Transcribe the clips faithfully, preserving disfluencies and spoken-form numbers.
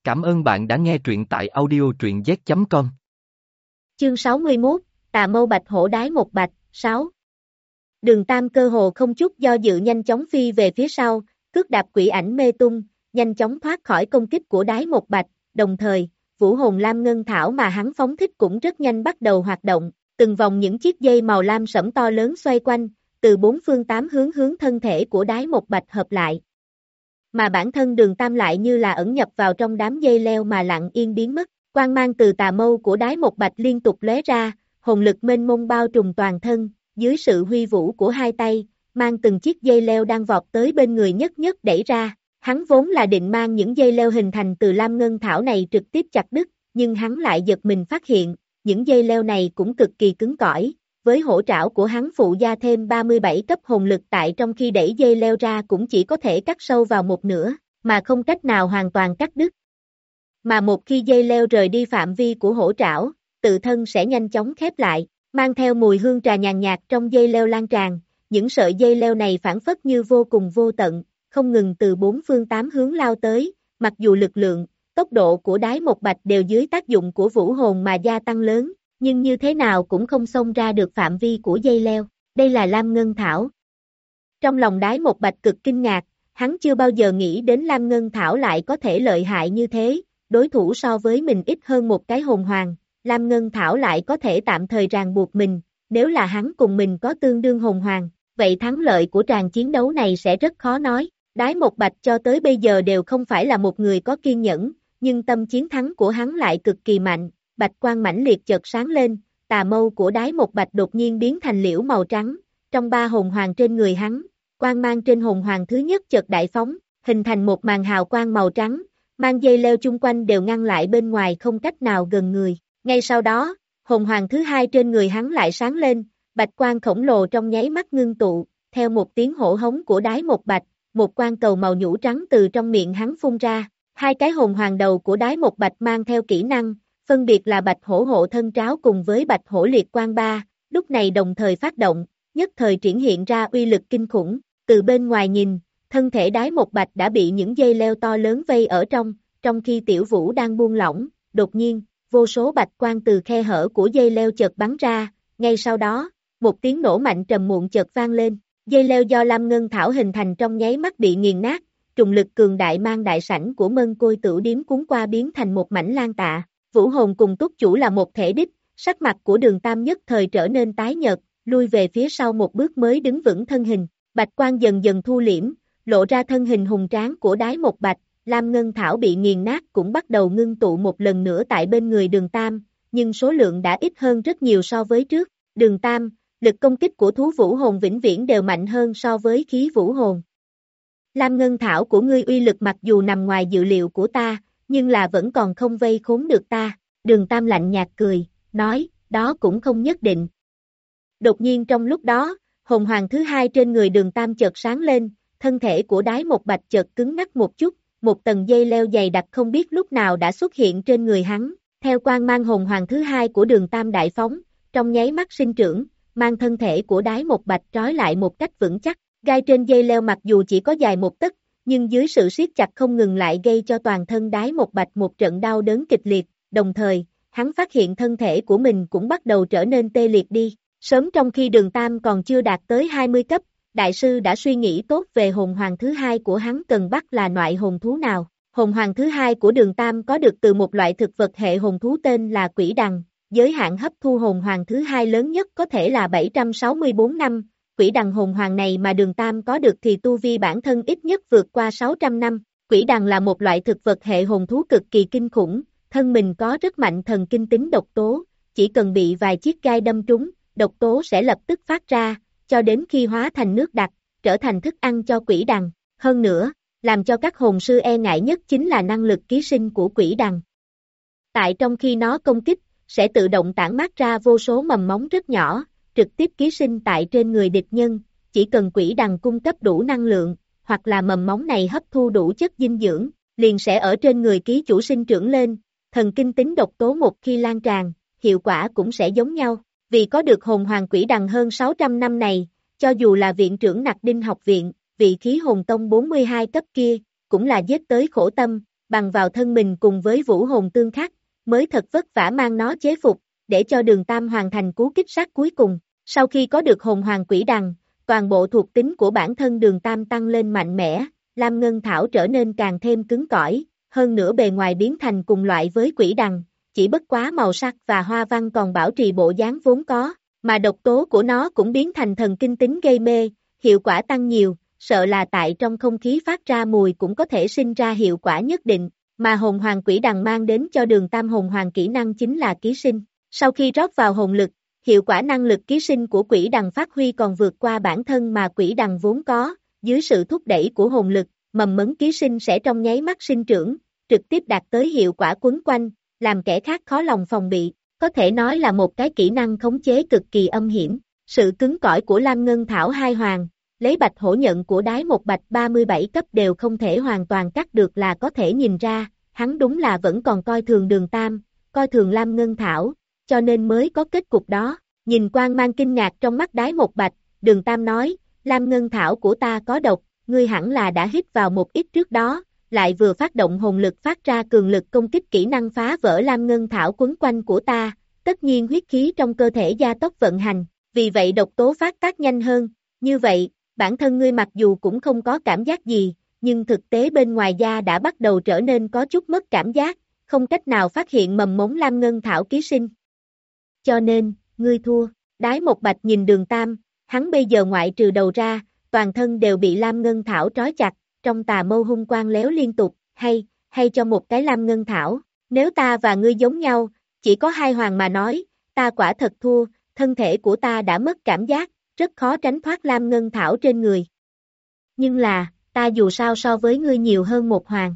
Cảm ơn bạn đã nghe truyện tại audio truyện z chấm com. Chương sáu mươi mốt, Tà Mâu Bạch Hổ Đái một bạch, sáu. Đường Tam cơ hồ không chút do dự nhanh chóng phi về phía sau, cước đạp quỷ ảnh mê tung, nhanh chóng thoát khỏi công kích của Đái một bạch, đồng thời, vũ hồn lam ngân thảo mà hắn phóng thích cũng rất nhanh bắt đầu hoạt động, từng vòng những chiếc dây màu lam sẫm to lớn xoay quanh, từ bốn phương tám hướng hướng thân thể của Đái một bạch hợp lại. Mà bản thân Đường Tam lại như là ẩn nhập vào trong đám dây leo mà lặng yên biến mất, quang mang từ tà mâu của Đái một bạch liên tục lóe ra, hồn lực mênh mông bao trùm toàn thân, dưới sự huy vũ của hai tay, mang từng chiếc dây leo đang vọt tới bên người nhất nhất đẩy ra. Hắn vốn là định mang những dây leo hình thành từ lam ngân thảo này trực tiếp chặt đứt, nhưng hắn lại giật mình phát hiện, những dây leo này cũng cực kỳ cứng cỏi, với hổ trảo của hắn phụ gia thêm ba mươi bảy cấp hồn lực tại trong khi đẩy dây leo ra cũng chỉ có thể cắt sâu vào một nửa, mà không cách nào hoàn toàn cắt đứt. Mà một khi dây leo rời đi phạm vi của hổ trảo, tự thân sẽ nhanh chóng khép lại, mang theo mùi hương trà nhàn nhạt trong dây leo lan tràn, những sợi dây leo này phản phất như vô cùng vô tận, không ngừng từ bốn phương tám hướng lao tới, mặc dù lực lượng, tốc độ của Đái một bạch đều dưới tác dụng của vũ hồn mà gia tăng lớn, nhưng như thế nào cũng không xông ra được phạm vi của dây leo, đây là lam ngân thảo. Trong lòng Đái một bạch cực kinh ngạc, hắn chưa bao giờ nghĩ đến lam ngân thảo lại có thể lợi hại như thế, đối thủ so với mình ít hơn một cái hồn hoàng, lam ngân thảo lại có thể tạm thời ràng buộc mình, nếu là hắn cùng mình có tương đương hồn hoàng, vậy thắng lợi của tràng chiến đấu này sẽ rất khó nói. Đái một bạch cho tới bây giờ đều không phải là một người có kiên nhẫn, nhưng tâm chiến thắng của hắn lại cực kỳ mạnh, bạch quang mãnh liệt chợt sáng lên, tà mâu của Đái một bạch đột nhiên biến thành liễu màu trắng, trong ba hồn hoàng trên người hắn, quang mang trên hồn hoàng thứ nhất chợt đại phóng, hình thành một màn hào quang màu trắng, mang dây leo chung quanh đều ngăn lại bên ngoài không cách nào gần người, ngay sau đó, hồn hoàng thứ hai trên người hắn lại sáng lên, bạch quang khổng lồ trong nháy mắt ngưng tụ, theo một tiếng hổ hống của Đái một bạch, một quang cầu màu nhũ trắng từ trong miệng hắn phun ra, hai cái hồn hoàng đầu của Đái một bạch mang theo kỹ năng, phân biệt là bạch hổ hộ thân tráo cùng với bạch hổ liệt quang ba, lúc này đồng thời phát động, nhất thời triển hiện ra uy lực kinh khủng, từ bên ngoài nhìn, thân thể Đái một bạch đã bị những dây leo to lớn vây ở trong, trong khi tiểu vũ đang buông lỏng, đột nhiên, vô số bạch quang từ khe hở của dây leo chợt bắn ra, ngay sau đó, một tiếng nổ mạnh trầm muộn chợt vang lên. Dây leo do lam ngân thảo hình thành trong nháy mắt bị nghiền nát, trùng lực cường đại mang đại sảnh của mân côi tửu điếm cuốn qua biến thành một mảnh lan tạ, vũ hồn cùng túc chủ là một thể đích, sắc mặt của Đường Tam nhất thời trở nên tái nhợt, lui về phía sau một bước mới đứng vững thân hình, bạch quang dần dần thu liễm, lộ ra thân hình hùng tráng của Đái một bạch, lam ngân thảo bị nghiền nát cũng bắt đầu ngưng tụ một lần nữa tại bên người Đường Tam, nhưng số lượng đã ít hơn rất nhiều so với trước, Đường Tam, lực công kích của thú vũ hồn vĩnh viễn đều mạnh hơn so với khí vũ hồn. Lam ngân thảo của ngươi uy lực mặc dù nằm ngoài dự liệu của ta, nhưng là vẫn còn không vây khốn được ta, Đường Tam lạnh nhạt cười, nói, đó cũng không nhất định. Đột nhiên trong lúc đó, hồn hoàng thứ hai trên người Đường Tam chợt sáng lên, thân thể của Đái một bạch chợt cứng ngắc một chút, một tầng dây leo dày đặc không biết lúc nào đã xuất hiện trên người hắn, theo quang mang hồn hoàng thứ hai của Đường Tam đại phóng, trong nháy mắt sinh trưởng, mang thân thể của Đái một bạch trói lại một cách vững chắc, gai trên dây leo mặc dù chỉ có dài một tấc, nhưng dưới sự siết chặt không ngừng lại gây cho toàn thân Đái một bạch một trận đau đớn kịch liệt, đồng thời, hắn phát hiện thân thể của mình cũng bắt đầu trở nên tê liệt đi, sớm trong khi Đường Tam còn chưa đạt tới hai mươi cấp, đại sư đã suy nghĩ tốt về hồn hoàng thứ hai của hắn cần bắt là loại hồn thú nào, hồn hoàng thứ hai của Đường Tam có được từ một loại thực vật hệ hồn thú tên là quỷ đằng. Giới hạn hấp thu hồn hoàng thứ hai lớn nhất có thể là bảy trăm sáu mươi tư năm, quỷ đằng hồn hoàng này mà Đường Tam có được thì tu vi bản thân ít nhất vượt qua sáu trăm năm. Quỷ đằng là một loại thực vật hệ hồn thú cực kỳ kinh khủng, thân mình có rất mạnh thần kinh tính độc tố, chỉ cần bị vài chiếc gai đâm trúng, độc tố sẽ lập tức phát ra, cho đến khi hóa thành nước đặc, trở thành thức ăn cho quỷ đằng. Hơn nữa, làm cho các hồn sư e ngại nhất chính là năng lực ký sinh của quỷ đằng. Tại trong khi nó công kích, sẽ tự động tản mát ra vô số mầm móng rất nhỏ, trực tiếp ký sinh tại trên người địch nhân, chỉ cần quỷ đằng cung cấp đủ năng lượng, hoặc là mầm móng này hấp thu đủ chất dinh dưỡng, liền sẽ ở trên người ký chủ sinh trưởng lên, thần kinh tính độc tố một khi lan tràn, hiệu quả cũng sẽ giống nhau, vì có được hồn hoàng quỷ đằng hơn sáu trăm năm này, cho dù là viện trưởng Nặc Đinh học viện, vị khí hồn tông bốn mươi hai cấp kia, cũng là giết tới khổ tâm, bằng vào thân mình cùng với vũ hồn tương khắc, mới thật vất vả mang nó chế phục, để cho Đường Tam hoàn thành cú kích sát cuối cùng. Sau khi có được hồn hoàng quỷ đằng, toàn bộ thuộc tính của bản thân Đường Tam tăng lên mạnh mẽ, Lam Ngân Thảo trở nên càng thêm cứng cỏi, hơn nữa bề ngoài biến thành cùng loại với quỷ đằng, chỉ bất quá màu sắc và hoa văn còn bảo trì bộ dáng vốn có, mà độc tố của nó cũng biến thành thần kinh tính gây mê, hiệu quả tăng nhiều, sợ là tại trong không khí phát ra mùi cũng có thể sinh ra hiệu quả nhất định, mà hồn hoàng quỷ đằng mang đến cho Đường Tam hồn hoàng kỹ năng chính là ký sinh. Sau khi rót vào hồn lực, hiệu quả năng lực ký sinh của quỷ đằng phát huy còn vượt qua bản thân mà quỷ đằng vốn có, dưới sự thúc đẩy của hồn lực, mầm mấn ký sinh sẽ trong nháy mắt sinh trưởng, trực tiếp đạt tới hiệu quả quấn quanh, làm kẻ khác khó lòng phòng bị, có thể nói là một cái kỹ năng khống chế cực kỳ âm hiểm. Sự cứng cỏi của Lam Ngân Thảo hai hoàng, lấy bạch hổ nhận của đái một bạch ba mươi bảy cấp đều không thể hoàn toàn cắt được là có thể nhìn ra, hắn đúng là vẫn còn coi thường Đường Tam, coi thường Lam Ngân Thảo, cho nên mới có kết cục đó. Nhìn quang mang kinh ngạc trong mắt đái một bạch, Đường Tam nói, Lam Ngân Thảo của ta có độc, ngươi hẳn là đã hít vào một ít trước đó, lại vừa phát động hồn lực phát ra cường lực công kích kỹ năng phá vỡ Lam Ngân Thảo quấn quanh của ta, tất nhiên huyết khí trong cơ thể gia tốc vận hành, vì vậy độc tố phát tác nhanh hơn, như vậy, bản thân ngươi mặc dù cũng không có cảm giác gì, nhưng thực tế bên ngoài da đã bắt đầu trở nên có chút mất cảm giác, không cách nào phát hiện mầm mống Lam Ngân Thảo ký sinh. Cho nên, ngươi thua, đái một bạch nhìn Đường Tam, hắn bây giờ ngoại trừ đầu ra, toàn thân đều bị Lam Ngân Thảo trói chặt, trong tà mâu hung quang léo liên tục, hay, hay cho một cái Lam Ngân Thảo, nếu ta và ngươi giống nhau, chỉ có hai hoàng mà nói, ta quả thật thua, thân thể của ta đã mất cảm giác, rất khó tránh thoát Lam Ngân Thảo trên người. Nhưng là, ta dù sao so với ngươi nhiều hơn một hoàng.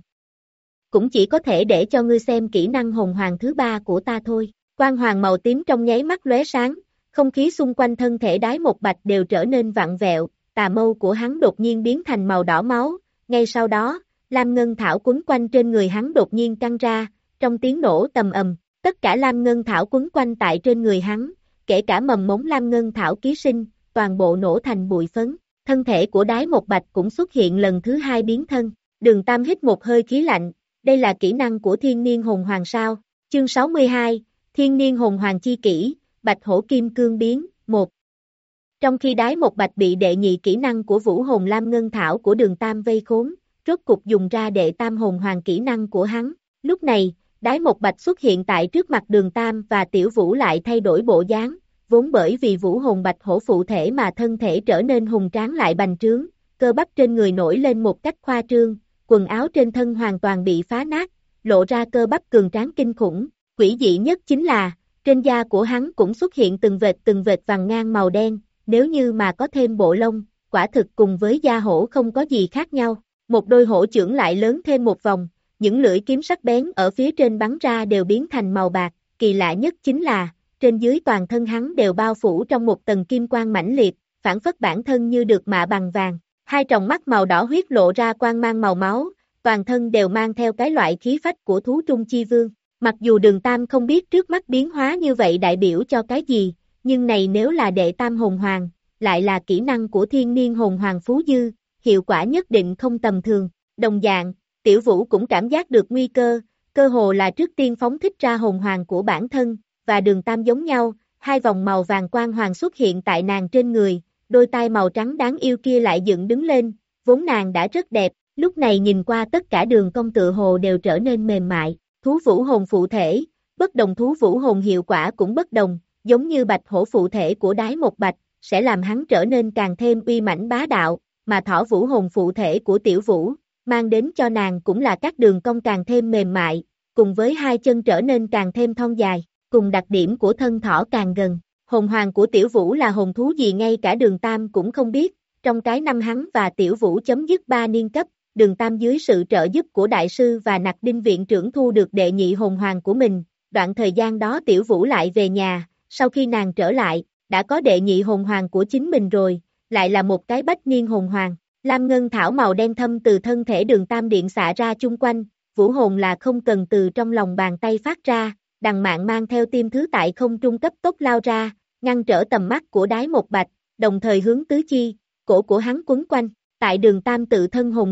Cũng chỉ có thể để cho ngươi xem kỹ năng hồn hoàng thứ ba của ta thôi. Quang hoàng màu tím trong nháy mắt lóe sáng, không khí xung quanh thân thể đái một bạch đều trở nên vặn vẹo, tà mâu của hắn đột nhiên biến thành màu đỏ máu, ngay sau đó, Lam Ngân Thảo quấn quanh trên người hắn đột nhiên căng ra, trong tiếng nổ tầm ầm, tất cả Lam Ngân Thảo quấn quanh tại trên người hắn, kể cả mầm mống Lam Ngân Thảo ký sinh, toàn bộ nổ thành bụi phấn, thân thể của đái một bạch cũng xuất hiện lần thứ hai biến thân, Đường Tam hít một hơi khí lạnh, đây là kỹ năng của thiên niên hồn hoàng sao, chương sáu mươi hai, thiên niên hồn hoàng chi kỹ, bạch hổ kim cương biến, một. Trong khi đái một bạch bị đệ nhị kỹ năng của vũ hồn Lam Ngân Thảo của Đường Tam vây khốn, rốt cục dùng ra đệ tam hồn hoàng kỹ năng của hắn, lúc này, đái một bạch xuất hiện tại trước mặt Đường Tam và Tiểu Vũ lại thay đổi bộ dáng, vốn bởi vì vũ hồn bạch hổ phụ thể mà thân thể trở nên hùng tráng lại bành trướng, cơ bắp trên người nổi lên một cách khoa trương, quần áo trên thân hoàn toàn bị phá nát, lộ ra cơ bắp cường tráng kinh khủng, quỷ dị nhất chính là, trên da của hắn cũng xuất hiện từng vệt từng vệt vàng ngang màu đen, nếu như mà có thêm bộ lông, quả thực cùng với da hổ không có gì khác nhau, một đôi hổ chưởng lại lớn thêm một vòng, những lưỡi kiếm sắc bén ở phía trên bắn ra đều biến thành màu bạc, kỳ lạ nhất chính là, trên dưới toàn thân hắn đều bao phủ trong một tầng kim quang mãnh liệt, phản phất bản thân như được mạ bằng vàng, hai tròng mắt màu đỏ huyết lộ ra quang mang màu máu, toàn thân đều mang theo cái loại khí phách của thú trung chi vương. Mặc dù Đường Tam không biết trước mắt biến hóa như vậy đại biểu cho cái gì, nhưng này nếu là đệ tam hồn hoàng, lại là kỹ năng của thiên niên hồn hoàng Phú Dư, hiệu quả nhất định không tầm thường. Đồng dạng, Tiểu Vũ cũng cảm giác được nguy cơ, cơ hồ là trước tiên phóng thích ra hồn hoàng của bản thân, và Đường Tam giống nhau, hai vòng màu vàng quang hoàng xuất hiện tại nàng trên người, đôi tai màu trắng đáng yêu kia lại dựng đứng lên, vốn nàng đã rất đẹp, lúc này nhìn qua tất cả đường cong tựa hồ đều trở nên mềm mại. Thú vũ hồn phụ thể, bất đồng thú vũ hồn hiệu quả cũng bất đồng, giống như bạch hổ phụ thể của đái một bạch, sẽ làm hắn trở nên càng thêm uy mãnh bá đạo, mà thỏ vũ hồn phụ thể của Tiểu Vũ, mang đến cho nàng cũng là các đường cong càng thêm mềm mại, cùng với hai chân trở nên càng thêm thon dài, cùng đặc điểm của thân thỏ càng gần. Hồn hoàng của Tiểu Vũ là hồn thú gì ngay cả Đường Tam cũng không biết, trong cái năm hắn và Tiểu Vũ chấm dứt ba niên cấp, Đường Tam dưới sự trợ giúp của đại sư và Nặc Đinh viện trưởng thu được đệ nhị hồn hoàng của mình, đoạn thời gian đó Tiểu Vũ lại về nhà, sau khi nàng trở lại, đã có đệ nhị hồn hoàng của chính mình rồi, lại là một cái bách niên hồn hoàng. Lam Ngân Thảo màu đen thâm từ thân thể Đường Tam điện xạ ra chung quanh, vũ hồn là không cần từ trong lòng bàn tay phát ra, đằng mạn mang theo tim thứ tại không trung cấp tốc lao ra, ngăn trở tầm mắt của đái một bạch, đồng thời hướng tứ chi, cổ của hắn quấn quanh, tại Đường Tam tự thân hồn lực,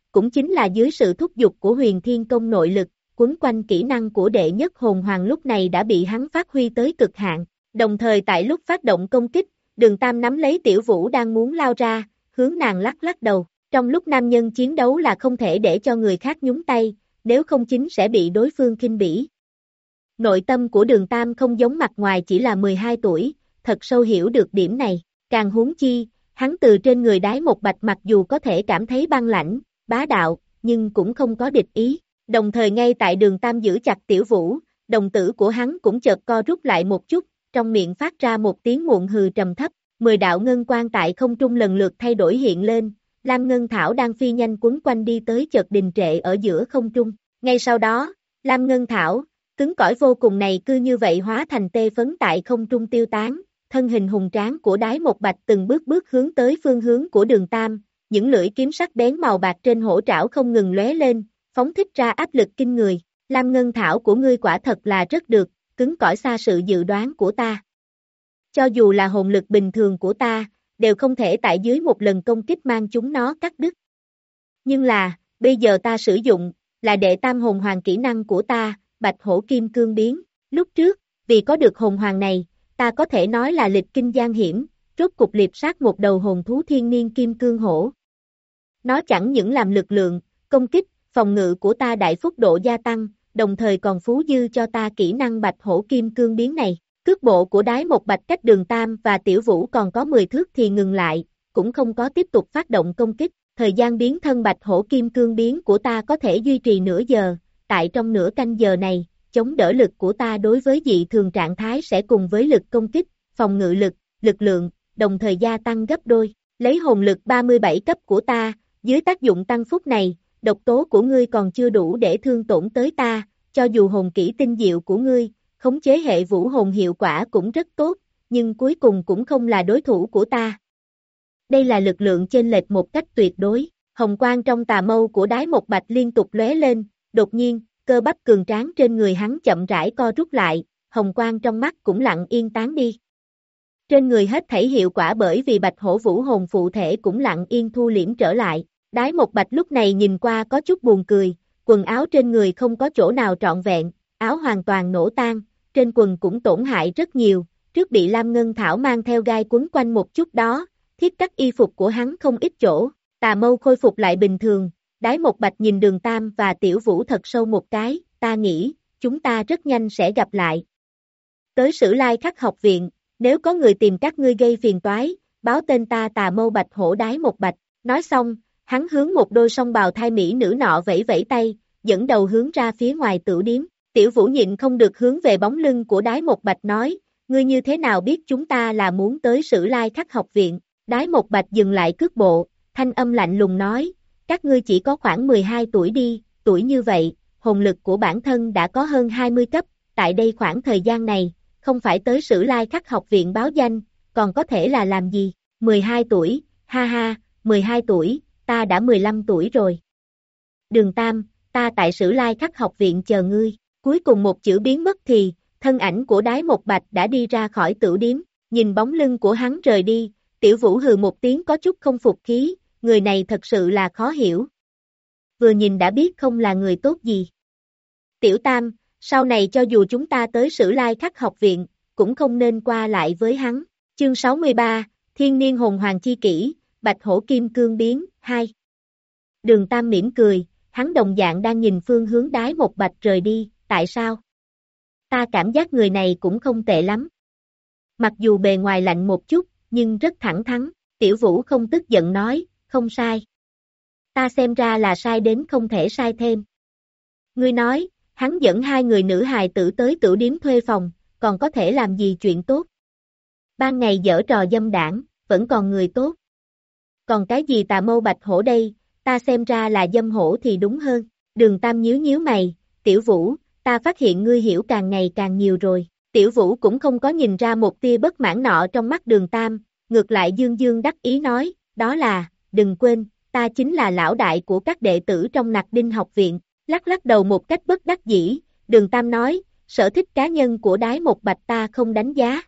cũng chính là dưới sự thúc giục của huyền thiên công nội lực, quấn quanh kỹ năng của đệ nhất hồn hoàng lúc này đã bị hắn phát huy tới cực hạn. Đồng thời tại lúc phát động công kích, Đường Tam nắm lấy Tiểu Vũ đang muốn lao ra, hướng nàng lắc lắc đầu. Trong lúc nam nhân chiến đấu là không thể để cho người khác nhúng tay, nếu không chính sẽ bị đối phương khinh bỉ. Nội tâm của Đường Tam không giống mặt ngoài chỉ là mười hai tuổi, thật sâu hiểu được điểm này. Càng huống chi, hắn từ trên người Đái Một Bạch mặc dù có thể cảm thấy băng lãnh, bá đạo, nhưng cũng không có địch ý. Đồng thời ngay tại Đường Tam giữ chặt Tiểu Vũ, đồng tử của hắn cũng chợt co rút lại một chút, trong miệng phát ra một tiếng muộn hừ trầm thấp. Mười đạo ngân quang tại không trung lần lượt thay đổi hiện lên, Lam Ngân Thảo đang phi nhanh quấn quanh đi tới chợt đình trệ ở giữa không trung. Ngay sau đó, Lam Ngân Thảo, cứng cỏi vô cùng này cứ như vậy hóa thành tê phấn tại không trung tiêu tán, thân hình hùng tráng của Đái Một Bạch từng bước bước hướng tới phương hướng của Đường Tam, những lưỡi kiếm sắc bén màu bạc trên hổ trảo không ngừng lóe lên, phóng thích ra áp lực kinh người. Lam Ngân Thảo của ngươi quả thật là rất được, cứng cỏi xa sự dự đoán của ta. Cho dù là hồn lực bình thường của ta, đều không thể tại dưới một lần công kích mang chúng nó cắt đứt. Nhưng là, bây giờ ta sử dụng, là đệ tam hồn hoàng kỹ năng của ta, Bạch Hổ Kim Cương Biến. Lúc trước, vì có được hồn hoàng này, ta có thể nói là lịch kinh gian hiểm, rốt cục liệp sát một đầu hồn thú thiên niên kim cương hổ. Nó chẳng những làm lực lượng, công kích, phòng ngự của ta đại phúc độ gia tăng, đồng thời còn phú dư cho ta kỹ năng Bạch Hổ Kim Cương Biến này. Cước bộ của Đái Một Bạch cách Đường Tam và Tiểu Vũ còn có mười thước thì ngừng lại, cũng không có tiếp tục phát động công kích. Thời gian biến thân Bạch Hổ Kim Cương Biến của ta có thể duy trì nửa giờ, tại trong nửa canh giờ này, chống đỡ lực của ta đối với dị thường trạng thái sẽ cùng với lực công kích, phòng ngự lực, lực lượng, đồng thời gia tăng gấp đôi. Lấy hồn lực ba mươi bảy cấp của ta, dưới tác dụng tăng phúc này, độc tố của ngươi còn chưa đủ để thương tổn tới ta, cho dù hồn kỹ tinh diệu của ngươi, khống chế hệ vũ hồn hiệu quả cũng rất tốt, nhưng cuối cùng cũng không là đối thủ của ta. Đây là lực lượng chênh lệch một cách tuyệt đối. Hồng quang trong tà mâu của Đái Một Bạch liên tục lóe lên, đột nhiên, cơ bắp cường tráng trên người hắn chậm rãi co rút lại, hồng quang trong mắt cũng lặng yên tán đi. Trên người hết thảy hiệu quả bởi vì Bạch Hổ vũ hồn phụ thể cũng lặng yên thu liễm trở lại. Đái Một Bạch lúc này nhìn qua có chút buồn cười, quần áo trên người không có chỗ nào trọn vẹn, áo hoàn toàn nổ tan, trên quần cũng tổn hại rất nhiều, trước bị Lam Ngân Thảo mang theo gai quấn quanh một chút đó, thiết cắt y phục của hắn không ít chỗ, tà mâu khôi phục lại bình thường. Đái Một Bạch nhìn Đường Tam và Tiểu Vũ thật sâu một cái, ta nghĩ, chúng ta rất nhanh sẽ gặp lại. Tới Sử Lai Khắc học viện, nếu có người tìm các ngươi gây phiền toái, báo tên ta tà mâu Bạch Hổ Đái Một Bạch. Nói xong, hắn hướng một đôi song bào thai mỹ nữ nọ vẫy vẫy tay, dẫn đầu hướng ra phía ngoài tửu điếm. Tiểu Vũ nhịn không được hướng về bóng lưng của Đái Một Bạch nói, ngươi như thế nào biết chúng ta là muốn tới Sử Lai Khắc học viện? Đái Một Bạch dừng lại cước bộ, thanh âm lạnh lùng nói, các ngươi chỉ có khoảng mười hai tuổi đi, tuổi như vậy, hồn lực của bản thân đã có hơn hai mươi cấp, tại đây khoảng thời gian này, không phải tới Sử Lai Khắc học viện báo danh, còn có thể là làm gì? mười hai tuổi, ha ha, mười hai tuổi, ta đã mười lăm tuổi rồi. Đường Tam, ta tại Sử Lai Khắc học viện chờ ngươi. Cuối cùng một chữ biến mất thì, thân ảnh của Đái Một Bạch đã đi ra khỏi tửu điếm, nhìn bóng lưng của hắn rời đi, Tiểu Vũ hừ một tiếng có chút không phục khí, người này thật sự là khó hiểu. Vừa nhìn đã biết không là người tốt gì. Tiểu Tam, sau này cho dù chúng ta tới Sử Lai Khắc học viện, cũng không nên qua lại với hắn. Chương sáu mươi ba, Thiên Niên Hồn Hoàng Chi Kỷ, Bạch Hổ Kim Cương Biến, hai. Đường Tam mỉm cười, hắn đồng dạng đang nhìn phương hướng Đái Một Bạch rời đi, tại sao? Ta cảm giác người này cũng không tệ lắm. Mặc dù bề ngoài lạnh một chút, nhưng rất thẳng thắn, Tiểu Vũ không tức giận nói, không sai. Ta xem ra là sai đến không thể sai thêm. Ngươi nói, hắn dẫn hai người nữ hài tử tới tửu điếm thuê phòng, còn có thể làm gì chuyện tốt? Ban ngày dở trò dâm đảng, vẫn còn người tốt. Còn cái gì tà mâu Bạch Hổ đây, ta xem ra là dâm hổ thì đúng hơn. Đường Tam nhíu nhíu mày, Tiểu Vũ, ta phát hiện ngươi hiểu càng ngày càng nhiều rồi. Tiểu Vũ cũng không có nhìn ra một tia bất mãn nọ trong mắt Đường Tam, ngược lại dương dương đắc ý nói, đó là, đừng quên, ta chính là lão đại của các đệ tử trong Nặc Đinh học viện. Lắc lắc đầu một cách bất đắc dĩ, Đường Tam nói, sở thích cá nhân của Đái Một Bạch ta không đánh giá.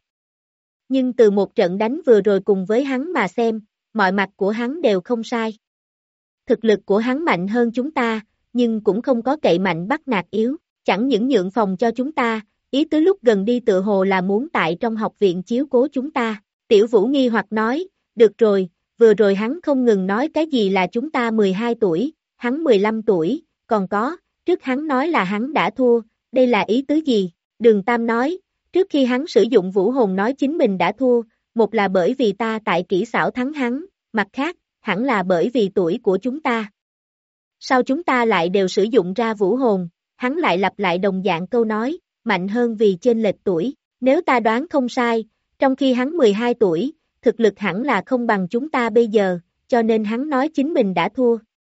Nhưng từ một trận đánh vừa rồi cùng với hắn mà xem, mọi mặt của hắn đều không sai. thực lực của hắn mạnh hơn chúng ta, nhưng cũng không có cậy mạnh bắt nạt yếu, chẳng những nhượng phòng cho chúng ta, ý tứ lúc gần đi tựa hồ là muốn tại trong học viện chiếu cố chúng ta. Tiểu Vũ nghi hoặc nói, được rồi, vừa rồi hắn không ngừng nói cái gì là chúng ta mười hai tuổi, hắn mười lăm tuổi, còn có, trước hắn nói là hắn đã thua, đây là ý tứ gì? Đường Tam nói, trước khi hắn sử dụng vũ hồn nói chính mình đã thua, một là bởi vì ta tại kỹ xảo thắng hắn, mặt khác, hẳn là bởi vì tuổi của chúng ta. Sau chúng ta lại đều sử dụng ra vũ hồn, hắn lại lặp lại đồng dạng câu nói, mạnh hơn vì chênh lệch tuổi, nếu ta đoán không sai, trong khi hắn mười hai tuổi, thực lực hẳn là không bằng chúng ta bây giờ, cho nên hắn nói chính mình đã thua.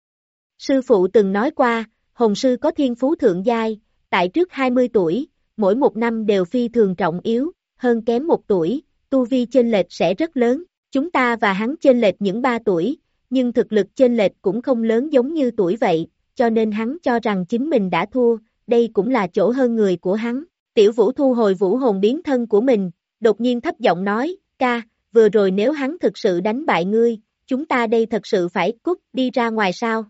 Sư phụ từng nói qua, hồn sư có thiên phú thượng giai, tại trước hai mươi tuổi, mỗi một năm đều phi thường trọng yếu, hơn kém một tuổi, tu vi chênh lệch sẽ rất lớn, chúng ta và hắn chênh lệch những ba tuổi, nhưng thực lực chênh lệch cũng không lớn giống như tuổi vậy, cho nên hắn cho rằng chính mình đã thua, đây cũng là chỗ hơn người của hắn. Tiểu Vũ thu hồi vũ hồn biến thân của mình, đột nhiên thấp giọng nói, ca, vừa rồi nếu hắn thực sự đánh bại ngươi, chúng ta đây thật sự phải cút đi ra ngoài sao?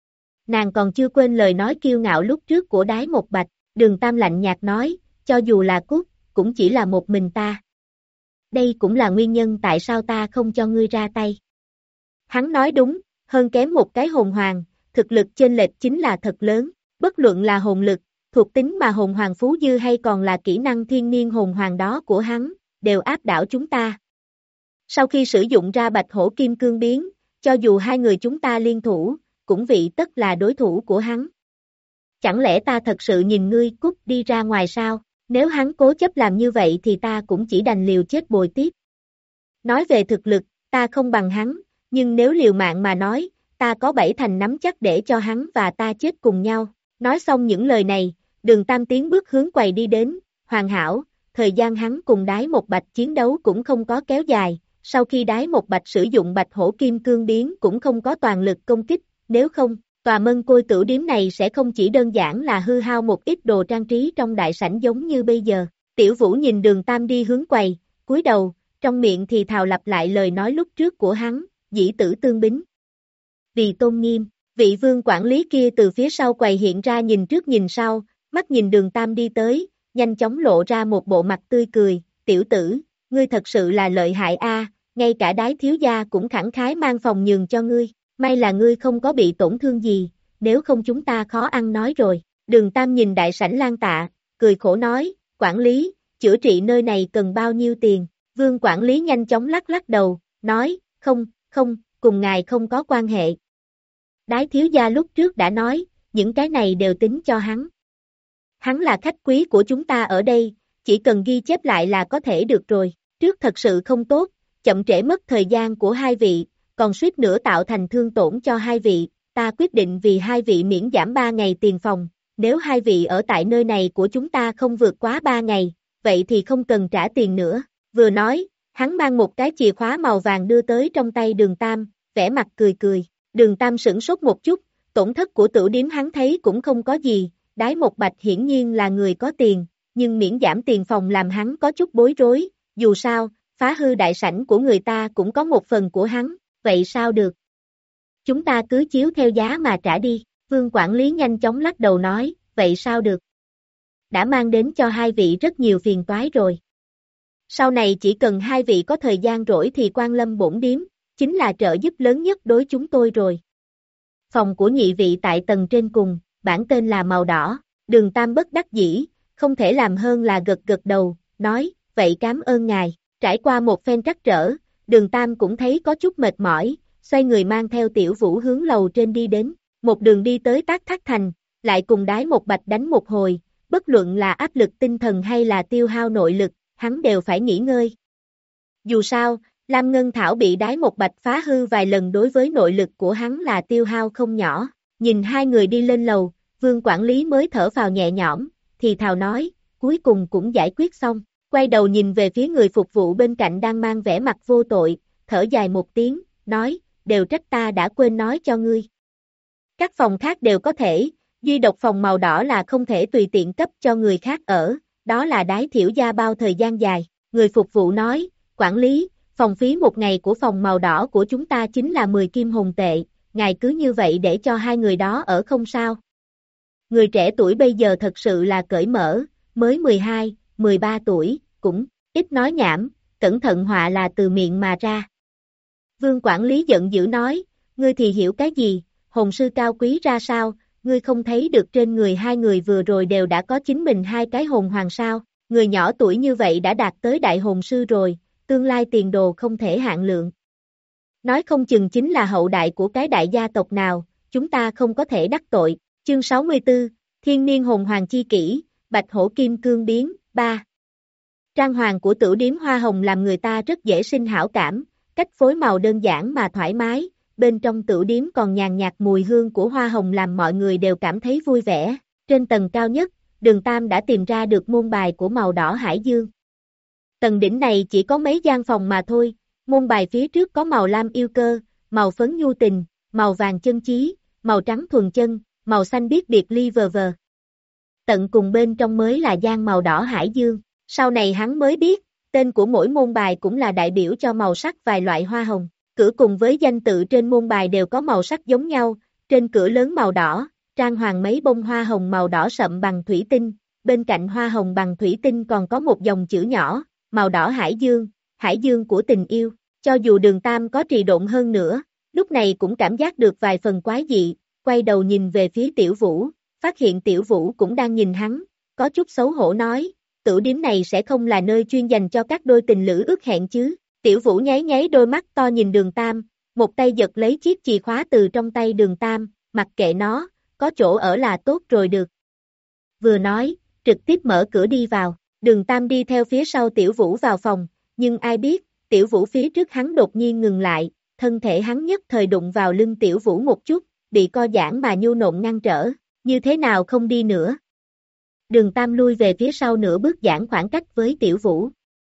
Nàng còn chưa quên lời nói kiêu ngạo lúc trước của Đái Một Bạch, Đường Tam lạnh nhạt nói, cho dù là cút, cũng chỉ là một mình ta. Đây cũng là nguyên nhân tại sao ta không cho ngươi ra tay. Hắn nói đúng, hơn kém một cái hồn hoàng, thực lực chênh lệch chính là thật lớn, bất luận là hồn lực, thuộc tính mà hồn hoàng phú dư hay còn là kỹ năng thiên niên hồn hoàng đó của hắn, đều áp đảo chúng ta. Sau khi sử dụng ra bạch hổ kim cương biến, cho dù hai người chúng ta liên thủ, cũng vị tất là đối thủ của hắn. Chẳng lẽ ta thật sự nhìn ngươi cút đi ra ngoài sao? Nếu hắn cố chấp làm như vậy thì ta cũng chỉ đành liều chết bồi tiếp. Nói về thực lực, ta không bằng hắn, nhưng nếu liều mạng mà nói, ta có bảy thành nắm chắc để cho hắn và ta chết cùng nhau. Nói xong những lời này, Đường Tam tiến bước hướng quầy đi đến, hoàn hảo, thời gian hắn cùng Đái Một Bạch chiến đấu cũng không có kéo dài, sau khi Đái Một Bạch sử dụng bạch hổ kim cương biến cũng không có toàn lực công kích, nếu không, tòa mân côi tửu điếm này sẽ không chỉ đơn giản là hư hao một ít đồ trang trí trong đại sảnh giống như bây giờ. Tiểu Vũ nhìn Đường Tam đi hướng quầy, cúi đầu, trong miệng thì thào lặp lại lời nói lúc trước của hắn, dĩ tử tương bính. Vì tôn nghiêm, vị vương quản lý kia từ phía sau quầy hiện ra nhìn trước nhìn sau, mắt nhìn Đường Tam đi tới, nhanh chóng lộ ra một bộ mặt tươi cười, tiểu tử, ngươi thật sự là lợi hại a, ngay cả Đái thiếu gia cũng khẳng khái mang phòng nhường cho ngươi. May là ngươi không có bị tổn thương gì, nếu không chúng ta khó ăn nói rồi. Đường Tam nhìn đại sảnh Lan Tạ, cười khổ nói, quản lý, chữa trị nơi này cần bao nhiêu tiền? Vương quản lý nhanh chóng lắc lắc đầu, nói, không, không, cùng ngài không có quan hệ. Đái thiếu gia lúc trước đã nói, những cái này đều tính cho hắn. Hắn là khách quý của chúng ta ở đây, chỉ cần ghi chép lại là có thể được rồi. Trước thật sự không tốt, chậm trễ mất thời gian của hai vị, còn suýt nữa tạo thành thương tổn cho hai vị, ta quyết định vì hai vị miễn giảm ba ngày tiền phòng, nếu hai vị ở tại nơi này của chúng ta không vượt quá ba ngày, vậy thì không cần trả tiền nữa. Vừa nói, hắn mang một cái chìa khóa màu vàng đưa tới trong tay Đường Tam, vẻ mặt cười cười. Đường Tam sửng sốt một chút, tổn thất của tửu điếm hắn thấy cũng không có gì, Đái Một Bạch hiển nhiên là người có tiền, nhưng miễn giảm tiền phòng làm hắn có chút bối rối, dù sao, phá hư đại sảnh của người ta cũng có một phần của hắn. Vậy sao được? Chúng ta cứ chiếu theo giá mà trả đi, vương quản lý nhanh chóng lắc đầu nói, vậy sao được? Đã mang đến cho hai vị rất nhiều phiền toái rồi. Sau này chỉ cần hai vị có thời gian rỗi thì quan lâm bổn điếm, chính là trợ giúp lớn nhất đối chúng tôi rồi. Phòng của nhị vị tại tầng trên cùng, bản tên là màu đỏ, Đường Tam bất đắc dĩ, không thể làm hơn là gật gật đầu, nói, vậy cảm ơn ngài, trải qua một phen trắc trở. Đường Tam cũng thấy có chút mệt mỏi, xoay người mang theo Tiểu Vũ hướng lầu trên đi đến, một đường đi tới Tác Thác Thành, lại cùng Đái Một Bạch đánh một hồi, bất luận là áp lực tinh thần hay là tiêu hao nội lực, hắn đều phải nghỉ ngơi. Dù sao, Lam Ngân Thảo bị Đái Một Bạch phá hư vài lần đối với nội lực của hắn là tiêu hao không nhỏ, nhìn hai người đi lên lầu, vương quản lý mới thở phào nhẹ nhõm, thì thào nói, cuối cùng cũng giải quyết xong. Quay đầu nhìn về phía người phục vụ bên cạnh đang mang vẻ mặt vô tội, thở dài một tiếng, nói, đều trách ta đã quên nói cho ngươi. Các phòng khác đều có thể, duy độc phòng màu đỏ là không thể tùy tiện cấp cho người khác ở, đó là Đái thiểu gia bao thời gian dài. Người phục vụ nói, quản lý, phòng phí một ngày của phòng màu đỏ của chúng ta chính là mười kim hồn tệ, ngài cứ như vậy để cho hai người đó ở không sao. Người trẻ tuổi bây giờ thật sự là cởi mở, mới mười hai, mười ba tuổi, cũng ít nói nhảm, cẩn thận họa là từ miệng mà ra. Vương quản lý giận dữ nói, ngươi thì hiểu cái gì, hồn sư cao quý ra sao, ngươi không thấy được trên người hai người vừa rồi đều đã có chính mình hai cái hồn hoàng sao, người nhỏ tuổi như vậy đã đạt tới đại hồn sư rồi, tương lai tiền đồ không thể hạn lượng. Nói không chừng chính là hậu đại của cái đại gia tộc nào, chúng ta không có thể đắc tội. Chương sáu mươi tư, Thiên niên hồn hoàng chi kỷ, Bạch hổ kim cương biến, ba. Trang hoàng của tửu điếm hoa hồng làm người ta rất dễ sinh hảo cảm, cách phối màu đơn giản mà thoải mái, bên trong tửu điếm còn nhàn nhạt mùi hương của hoa hồng làm mọi người đều cảm thấy vui vẻ. Trên tầng cao nhất, Đường Tam đã tìm ra được môn bài của màu đỏ hải dương. Tầng đỉnh này chỉ có mấy gian phòng mà thôi, môn bài phía trước có màu lam yêu cơ, màu phấn nhu tình, màu vàng chân chí, màu trắng thuần chân, màu xanh biếc biệt ly vờ vờ. Tận cùng bên trong mới là gian màu đỏ hải dương, sau này hắn mới biết, tên của mỗi môn bài cũng là đại biểu cho màu sắc vài loại hoa hồng, cửa cùng với danh tự trên môn bài đều có màu sắc giống nhau, trên cửa lớn màu đỏ, trang hoàng mấy bông hoa hồng màu đỏ sậm bằng thủy tinh, bên cạnh hoa hồng bằng thủy tinh còn có một dòng chữ nhỏ, màu đỏ hải dương, hải dương của tình yêu, cho dù Đường Tam có trì độn hơn nữa, lúc này cũng cảm giác được vài phần quái dị, quay đầu nhìn về phía Tiểu Vũ, phát hiện Tiểu Vũ cũng đang nhìn hắn, có chút xấu hổ nói, tửu điếm này sẽ không là nơi chuyên dành cho các đôi tình lữ ước hẹn chứ. Tiểu Vũ nháy nháy đôi mắt to nhìn Đường Tam, một tay giật lấy chiếc chìa khóa từ trong tay Đường Tam, mặc kệ nó, có chỗ ở là tốt rồi được. Vừa nói, trực tiếp mở cửa đi vào, Đường Tam đi theo phía sau Tiểu Vũ vào phòng, nhưng ai biết, Tiểu Vũ phía trước hắn đột nhiên ngừng lại, thân thể hắn nhất thời đụng vào lưng Tiểu Vũ một chút, bị co giãn mà nhu nộn ngăn trở, như thế nào không đi nữa. Đường Tam lui về phía sau nửa bước giãn khoảng cách với Tiểu Vũ.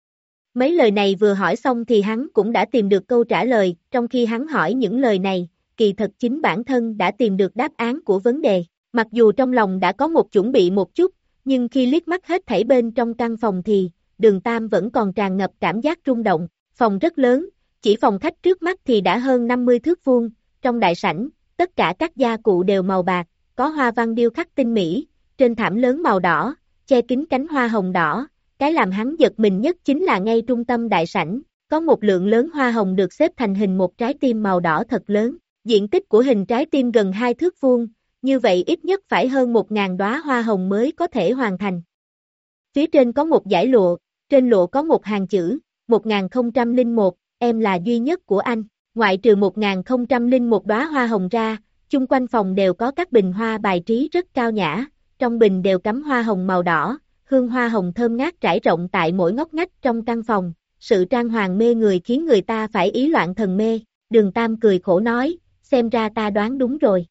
Mấy lời này vừa hỏi xong thì hắn cũng đã tìm được câu trả lời, trong khi hắn hỏi những lời này, kỳ thật chính bản thân đã tìm được đáp án của vấn đề. Mặc dù trong lòng đã có một chuẩn bị một chút, nhưng khi liếc mắt hết thảy bên trong căn phòng thì, Đường Tam vẫn còn tràn ngập cảm giác rung động. Phòng rất lớn, chỉ phòng khách trước mắt thì đã hơn năm mươi thước vuông, trong đại sảnh, tất cả các gia cụ đều màu bạc, có hoa văn điêu khắc tinh mỹ, trên thảm lớn màu đỏ, che kín cánh hoa hồng đỏ. Cái làm hắn giật mình nhất chính là ngay trung tâm đại sảnh, có một lượng lớn hoa hồng được xếp thành hình một trái tim màu đỏ thật lớn, diện tích của hình trái tim gần hai thước vuông, như vậy ít nhất phải hơn một ngàn đóa hoa hồng mới có thể hoàn thành. Phía trên có một dải lụa, trên lụa có một hàng chữ, một nghìn không trăm lẻ một, em là duy nhất của anh, ngoại trừ một nghìn không trăm lẻ một đóa hoa hồng ra, chung quanh phòng đều có các bình hoa bài trí rất cao nhã, trong bình đều cắm hoa hồng màu đỏ. Hương hoa hồng thơm ngát trải rộng tại mỗi ngóc ngách trong căn phòng, sự trang hoàng mê người khiến người ta phải ý loạn thần mê. Đường Tam cười khổ nói, xem ra ta đoán đúng rồi.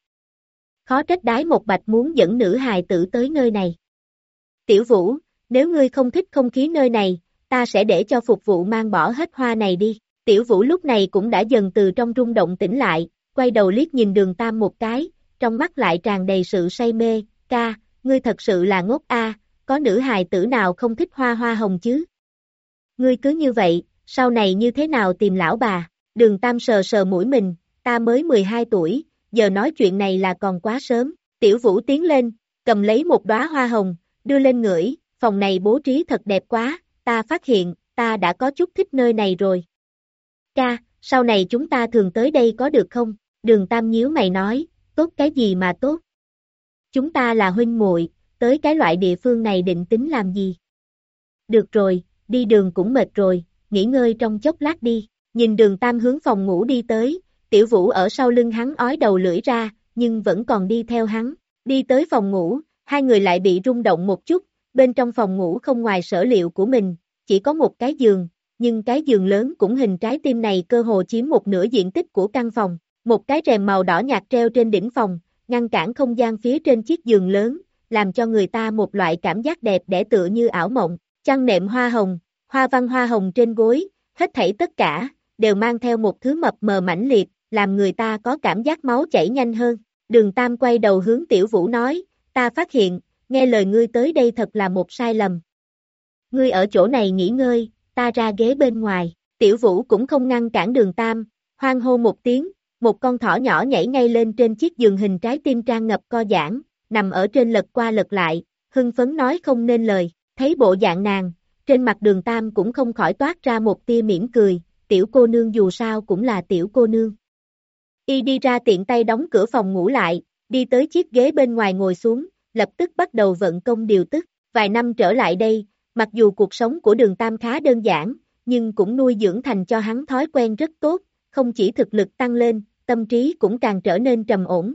Khó trách Đái Một Bạch muốn dẫn nữ hài tử tới nơi này. Tiểu Vũ, nếu ngươi không thích không khí nơi này, ta sẽ để cho phục vụ mang bỏ hết hoa này đi. Tiểu Vũ lúc này cũng đã dần từ trong rung động tỉnh lại, quay đầu liếc nhìn Đường Tam một cái, trong mắt lại tràn đầy sự say mê, ca, ngươi thật sự là ngốc a. Có nữ hài tử nào không thích hoa hoa hồng chứ? Ngươi cứ như vậy, sau này như thế nào tìm lão bà? Đường Tam sờ sờ mũi mình, ta mới mười hai tuổi, giờ nói chuyện này là còn quá sớm. Tiểu Vũ tiến lên, cầm lấy một đóa hoa hồng, đưa lên ngửi, phòng này bố trí thật đẹp quá, ta phát hiện, ta đã có chút thích nơi này rồi. Ca, sau này chúng ta thường tới đây có được không? Đường Tam nhíu mày nói, tốt cái gì mà tốt? Chúng ta là huynh muội. Tới cái loại địa phương này định tính làm gì? Được rồi, đi đường cũng mệt rồi, nghỉ ngơi trong chốc lát đi. Nhìn Đường Tam hướng phòng ngủ đi tới, Tiểu Vũ ở sau lưng hắn ói đầu lưỡi ra, nhưng vẫn còn đi theo hắn. Đi tới phòng ngủ, hai người lại bị rung động một chút, bên trong phòng ngủ không ngoài sở liệu của mình, chỉ có một cái giường, nhưng cái giường lớn cũng hình trái tim này cơ hồ chiếm một nửa diện tích của căn phòng. Một cái rèm màu đỏ nhạt treo trên đỉnh phòng, ngăn cản không gian phía trên chiếc giường lớn, làm cho người ta một loại cảm giác đẹp đẽ tựa như ảo mộng, chăn nệm hoa hồng, hoa văn hoa hồng trên gối, hết thảy tất cả, đều mang theo một thứ mập mờ mãnh liệt, làm người ta có cảm giác máu chảy nhanh hơn. Đường Tam quay đầu hướng Tiểu Vũ nói, ta phát hiện, nghe lời ngươi tới đây thật là một sai lầm. Ngươi ở chỗ này nghỉ ngơi, ta ra ghế bên ngoài, Tiểu Vũ cũng không ngăn cản Đường Tam, hoan hô một tiếng, một con thỏ nhỏ nhảy ngay lên trên chiếc giường hình trái tim tràn ngập co giãn, nằm ở trên lật qua lật lại, hưng phấn nói không nên lời, thấy bộ dạng nàng, trên mặt Đường Tam cũng không khỏi toát ra một tia mỉm cười, tiểu cô nương dù sao cũng là tiểu cô nương. Y đi ra tiện tay đóng cửa phòng ngủ lại, đi tới chiếc ghế bên ngoài ngồi xuống, lập tức bắt đầu vận công điều tức, vài năm trở lại đây, mặc dù cuộc sống của Đường Tam khá đơn giản, nhưng cũng nuôi dưỡng thành cho hắn thói quen rất tốt, không chỉ thực lực tăng lên, tâm trí cũng càng trở nên trầm ổn.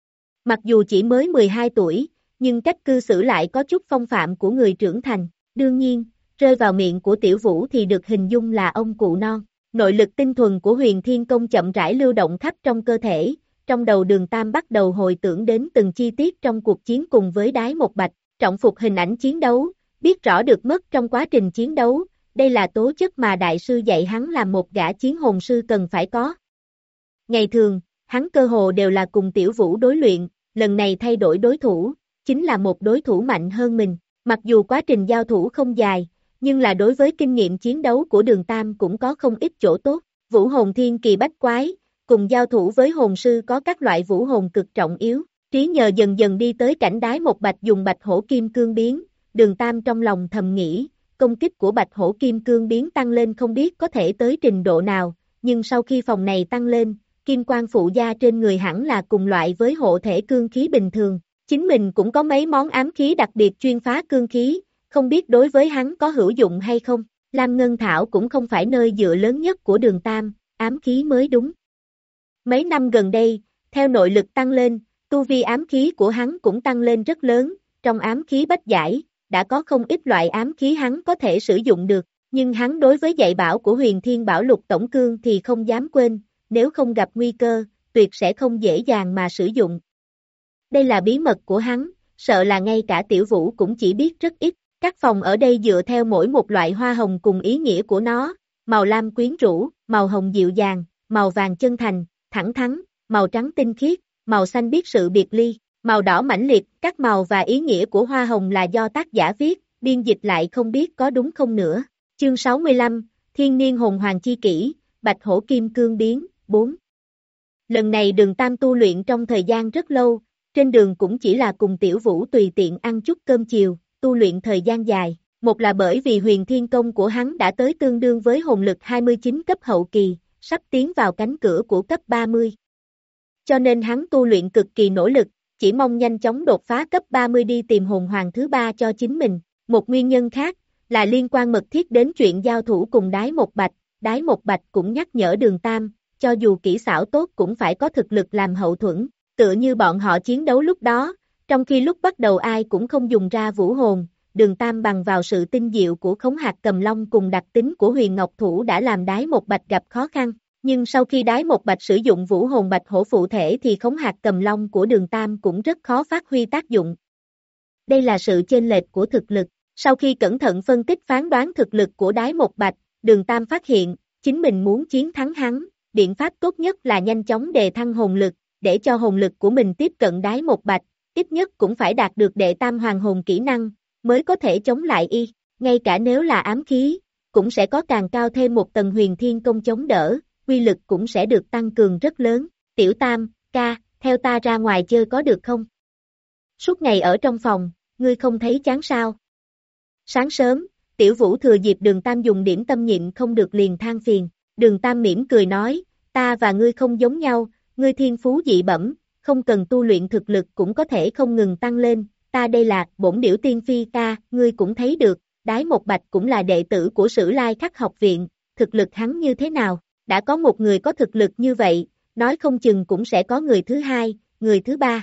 Mặc dù chỉ mới mười hai tuổi, nhưng cách cư xử lại có chút phong phạm của người trưởng thành, đương nhiên, rơi vào miệng của Tiểu Vũ thì được hình dung là ông cụ non. Nội lực tinh thuần của Huyền Thiên Công chậm rãi lưu động khắp trong cơ thể, trong đầu Đường Tam bắt đầu hồi tưởng đến từng chi tiết trong cuộc chiến cùng với Đái Một Bạch, trọng phục hình ảnh chiến đấu, biết rõ được mất trong quá trình chiến đấu, đây là tố chất mà đại sư dạy hắn làm một gã chiến hồn sư cần phải có. Ngày thường, hắn cơ hồ đều là cùng Tiểu Vũ đối luyện, lần này thay đổi đối thủ, chính là một đối thủ mạnh hơn mình, mặc dù quá trình giao thủ không dài, nhưng là đối với kinh nghiệm chiến đấu của Đường Tam cũng có không ít chỗ tốt. Vũ hồn thiên kỳ bách quái, cùng giao thủ với hồn sư có các loại vũ hồn cực trọng yếu. Trí nhờ dần dần đi tới cảnh Đái Một Bạch dùng bạch hổ kim cương biến, Đường Tam trong lòng thầm nghĩ, công kích của bạch hổ kim cương biến tăng lên không biết có thể tới trình độ nào, nhưng sau khi phòng này tăng lên, kim quang phụ gia trên người hẳn là cùng loại với hộ thể cương khí bình thường. Chính mình cũng có mấy món ám khí đặc biệt chuyên phá cương khí, không biết đối với hắn có hữu dụng hay không. Lam Ngân Thảo cũng không phải nơi dựa lớn nhất của Đường Tam, ám khí mới đúng. Mấy năm gần đây, theo nội lực tăng lên, tu vi ám khí của hắn cũng tăng lên rất lớn, trong ám khí bách giải, đã có không ít loại ám khí hắn có thể sử dụng được, nhưng hắn đối với dạy bảo của Huyền Thiên Bảo Lục Tổng Cương thì không dám quên, nếu không gặp nguy cơ, tuyệt sẽ không dễ dàng mà sử dụng. Đây là bí mật của hắn, sợ là ngay cả Tiểu Vũ cũng chỉ biết rất ít. Các phòng ở đây dựa theo mỗi một loại hoa hồng cùng ý nghĩa của nó, màu lam quyến rũ, màu hồng dịu dàng, màu vàng chân thành, thẳng thắn, màu trắng tinh khiết, màu xanh biết sự biệt ly, màu đỏ mãnh liệt, các màu và ý nghĩa của hoa hồng là do tác giả viết, biên dịch lại không biết có đúng không nữa. Chương sáu mươi lăm, Thiên Niên Hồn Hoàng Chi Kỷ, Bạch Hổ Kim Cương Biến, bốn. Lần này Đường Tam tu luyện trong thời gian rất lâu, trên đường cũng chỉ là cùng Tiểu Vũ tùy tiện ăn chút cơm chiều, tu luyện thời gian dài, một là bởi vì Huyền Thiên Công của hắn đã tới tương đương với hồn lực hai mươi chín cấp hậu kỳ, sắp tiến vào cánh cửa của cấp ba mươi. Cho nên hắn tu luyện cực kỳ nỗ lực, chỉ mong nhanh chóng đột phá cấp ba mươi đi tìm hồn hoàng thứ ba cho chính mình. Một nguyên nhân khác là liên quan mật thiết đến chuyện giao thủ cùng Đái Một Bạch, Đái Một Bạch cũng nhắc nhở Đường Tam, cho dù kỹ xảo tốt cũng phải có thực lực làm hậu thuẫn, tựa như bọn họ chiến đấu lúc đó. Trong khi lúc bắt đầu ai cũng không dùng ra vũ hồn, Đường Tam bằng vào sự tinh diệu của Khống Hạc Cầm Long cùng đặc tính của Huyền Ngọc Thủ đã làm Đái Một Bạch gặp khó khăn. Nhưng sau khi Đái Một Bạch sử dụng vũ hồn bạch hổ phụ thể thì Khống Hạc Cầm Long của Đường Tam cũng rất khó phát huy tác dụng. Đây là sự chênh lệch của thực lực. Sau khi cẩn thận phân tích phán đoán thực lực của Đái Một Bạch, Đường Tam phát hiện, chính mình muốn chiến thắng hắn, biện pháp tốt nhất là nhanh chóng đề thăng hồn lực, để cho hồn lực của mình tiếp cận Đái Một Bạch. Ít nhất cũng phải đạt được đệ tam hoàng hồn kỹ năng, mới có thể chống lại y, ngay cả nếu là ám khí, cũng sẽ có càng cao thêm một tầng Huyền Thiên Công chống đỡ, uy lực cũng sẽ được tăng cường rất lớn. Tiểu Tam, ca, theo ta ra ngoài chơi có được không? Suốt ngày ở trong phòng, ngươi không thấy chán sao? Sáng sớm, Tiểu Vũ thừa dịp Đường Tam dùng điểm tâm nhịn không được liền than phiền, Đường Tam mỉm cười nói, ta và ngươi không giống nhau, ngươi thiên phú dị bẩm, không cần tu luyện thực lực cũng có thể không ngừng tăng lên, ta đây là bổn điểu tiên phi ca, ngươi cũng thấy được, Đái Một Bạch cũng là đệ tử của Sử Lai Khắc học viện, thực lực hắn như thế nào, đã có một người có thực lực như vậy, nói không chừng cũng sẽ có người thứ hai, người thứ ba.